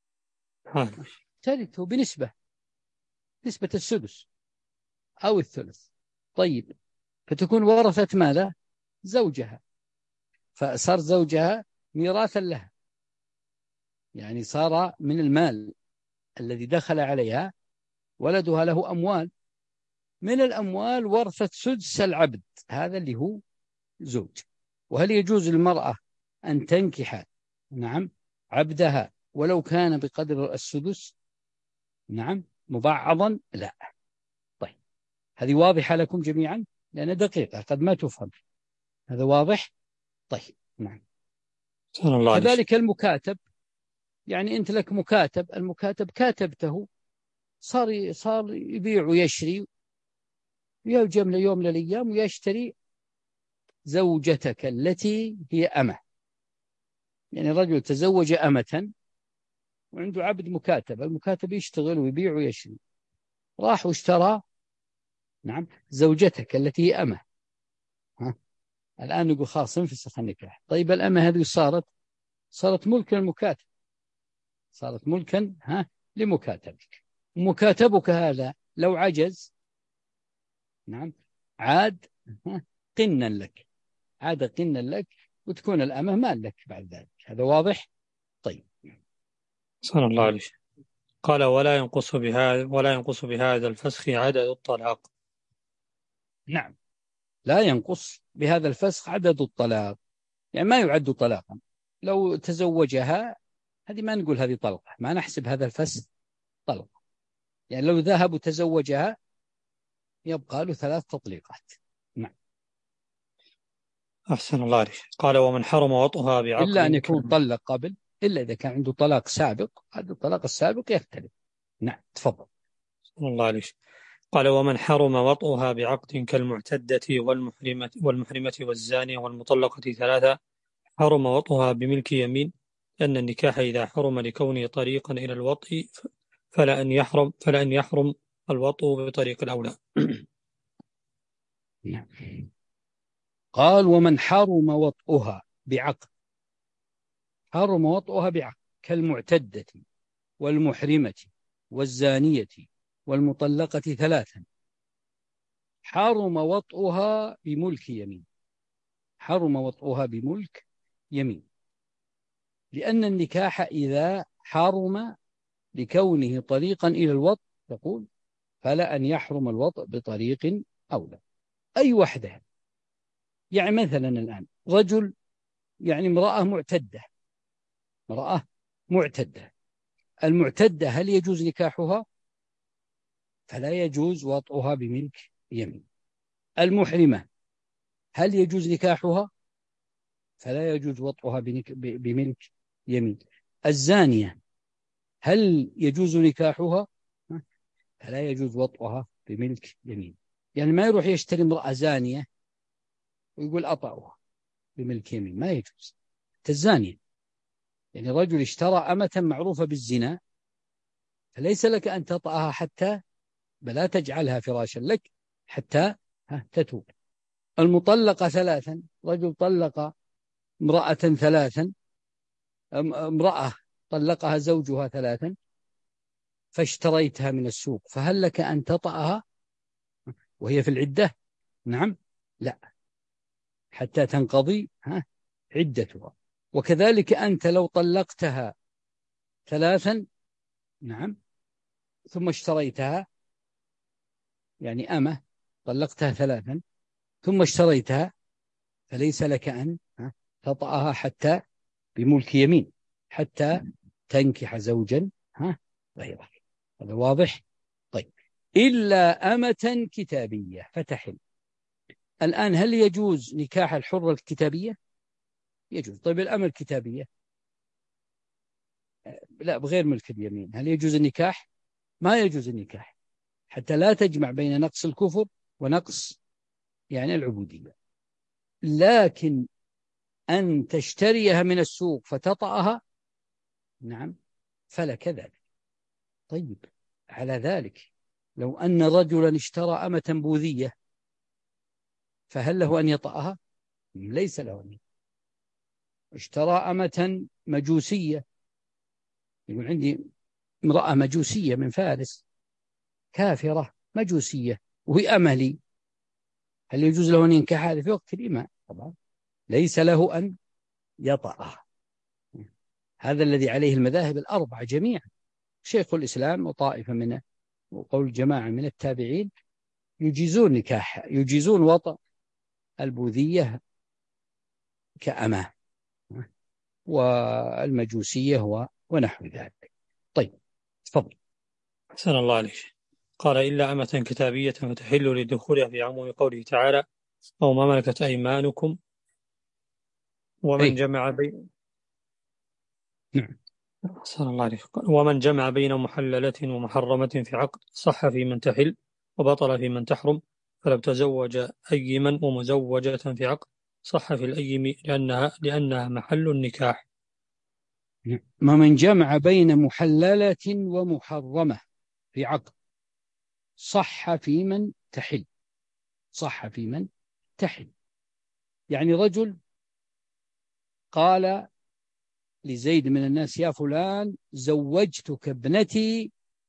ترثه بنسبة، نسبة السدس أو الثلث. طيب فتكون ورثت ماذا؟ زوجها، فصار زوجها ميراثا لها، يعني صار من المال الذي دخل عليها ولدها له أموال، من الأموال ورثت سدس العبد هذا اللي هو زوج. وهل يجوز للمرأة أن تنكح نعم عبدها ولو كان بقدر السدس نعم مبعضا؟ لا. طيب هذه واضحة لكم جميعا، لأن دقيقة قد ما تفهم، هذا واضح. طيب نعم. كذلك المكاتب، يعني أنت لك مكاتب، المكاتب كاتبته صار صار يبيع ويشري، يوم ليوم للأيام ويشتري زوجتك التي هي أمة. يعني رجل تزوج أمة وعنده عبد مكاتب، المكاتب يشتغل ويبيع ويشري، راح واشترى نعم زوجتك التي هي أمة. ها؟ الآن نقول خلاص انفسخ النكاح. طيب الأمة هذه صارت صارت ملكا المكاتب، صارت ملكا ها لمكاتبك. مكاتبك هذا لو عجز نعم عاد قنا لك، عاد قنا لك وتكون الأمة مال لك بعد ذلك. هذا واضح؟ طيب صلى الله عليه. قال ولا ينقص بهذا ولا ينقص بهذا الفسخ عدد الطلاق. نعم لا ينقص بهذا الفسخ عدد الطلاق، يعني ما يعد طلاقا. لو تزوجها هذه ما نقول هذه طلقة، ما نحسب هذا الفسخ طلقة. يعني لو ذهب وتزوجها يبقى له ثلاث تطليقات. نعم. أحسن الله عليك. قال ومن حرم وطئها بعقد إلا أن يكون طلق قبل، إلا إذا كان عنده طلاق سابق، هذا الطلاق السابق يختلف. نعم تفضل. أحسن الله عليك. قال ومن حرم وطئها بعقد كالمعتدة والمحرمة والمحرمة والزانية والمطلقة ثلاثة حرم وطئها بملك يمين، لأن النكاح إذا حرم لكونه طريقا إلى الوطء فلا أن يحرم فلا أن يحرم الوطء بطريق الأولى. نعم. قال ومن حرم وطئها بعقد، حرم وطئها بعقد كالمعتدة والمحرمة والزانية والمطلقة ثلاثا، حرم وطئها بملك يمين، حرم وطئها بملك يمين. لأن النكاح إذا حرم لكونه طريقا إلى الوطء تقول فلا أن يحرم الوطء بطريق أولى. أي وحدة، يعني مثلا الآن رجل يعني امرأة معتدة، امرأة معتدة، المعتدة هل يجوز نكاحها؟ فلا يجوز وطئها بملك يمين. المحرمة هل يجوز نكاحها؟ فلا يجوز وطئها بملك يمين. الزانية هل يجوز نكاحها؟ فلا يجوز وطئها بملك يمين. يعني ما يروح يشتري امرأة زانية ويقول أطأها بملك يمين، ما يجوز. الزانية يعني رجل اشترى أمة معروفة بالزنا، فليس لك أن تطأها حتى بلا تجعلها فراشا لك حتى تتوب. المطلقة ثلاثا، رجل طلق امرأة ثلاثا، امرأة طلقها زوجها ثلاثا فاشتريتها من السوق، فهل لك أن تطأها وهي في العدة؟ نعم لا، حتى تنقضي ها عدتها. وكذلك أنت لو طلقتها ثلاثا نعم ثم اشتريتها، يعني أمة طلقتها ثلاثا ثم اشتريتها، فليس لك أن تطأها حتى بملك يمين حتى تنكح زوجا ها غيرك. هذا واضح؟ طيب إلا أمة كتابية فتحل. الآن هل يجوز نكاح الحرة الكتابية؟ يجوز. طيب الأمة الكتابية لا بغير ملك اليمين، هل يجوز النكاح؟ ما يجوز النكاح حتى لا تجمع بين نقص الكفر ونقص يعني العبودية. لكن أن تشتريها من السوق فتطأها، نعم، فلك ذلك. طيب، على ذلك لو أن رجلا اشترى أمة بوذية فهل له أن يطأها؟ ليس له أن يطأها. اشترى أمة مجوسية، يقول عندي امرأة مجوسية من فارس كافرة مجوسية وهي أملي، هل يجوز له أن ينكح هذا في وقت الإماء؟ طبعا ليس له أن يطأها. هذا الذي عليه المذاهب الأربعة جميعا، شيخ الإسلام وطائفة منه وقول جماعة من التابعين يجيزون نكاح، يجيزون وطأ البوذية كأمة والمجوسية ونحو ذلك. طيب تفضل. أحسن الله عليك. قال إلا أمة كتابية فتحل لدخولها في عموم قوله تعالى أو ما ملكت أيمانكم ومن أي. جمع بين نعم. أحسن الله عليك. ومن جمع بين محللة ومحرمة في عقد صح في من تحل وبطل في من تحرم، فلو تزوج أيما ومزوجة في عقد صح في الأيم لأنها, لأنها محل النكاح. ما من جمع بين محللة ومحرمة في عقد صح في من تحل، صح في من تحل. يعني رجل قال لزيد من الناس يا فلان زوجتك ابنتي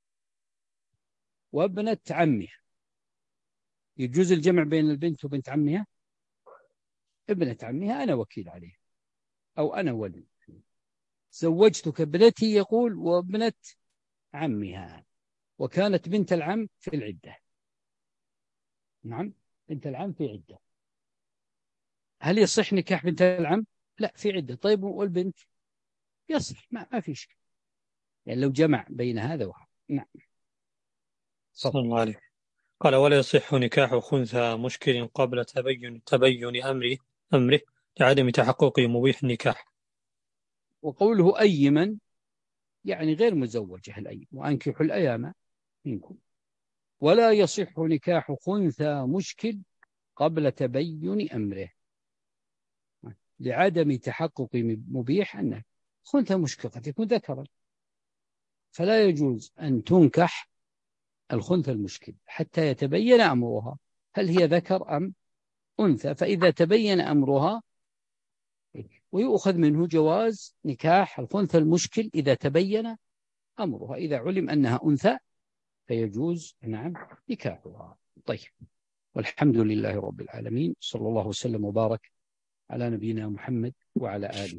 وابنة عمها، يجوز الجمع بين البنت وبنت عمها؟ ابنة عمها أنا وكيل عليها أو أنا ولي. زوجتك ابنتي يقول وابنة عمها، وكانت بنت العم في العدة. نعم، بنت العم في عدة، هل يصح نكاح بنت العم؟ لا، في عدة. طيب والبنت؟ يصح، ما, ما في شيء، يعني لو جمع بين هذا وهذا. نعم. صلى الله عليه. قال ولا يصح نكاح خنثى مشكل قبل تبين تبين أمره أمره لعدم تحقق مبيح النكاح. وقوله أيمن يعني غير مزوجة الأيم، وأنكحوا الأيام منكم. ولا يصح نكاح خنثى مشكل قبل تبين أمره لعدم تحقق مبيح أنه خنثى مشكل قد يكون ذكرا، فلا يجوز أن تنكح الخنثى المشكل حتى يتبين أمرها هل هي ذكر أم أنثى. فإذا تبين أمرها، ويؤخذ منه جواز نكاح الخنثى المشكل إذا تبين أمرها، إذا علم أنها أنثى فيجوز نعم نكاحها. طيب، والحمد لله رب العالمين، صلى الله وسلم وبارك على نبينا محمد وعلى آله.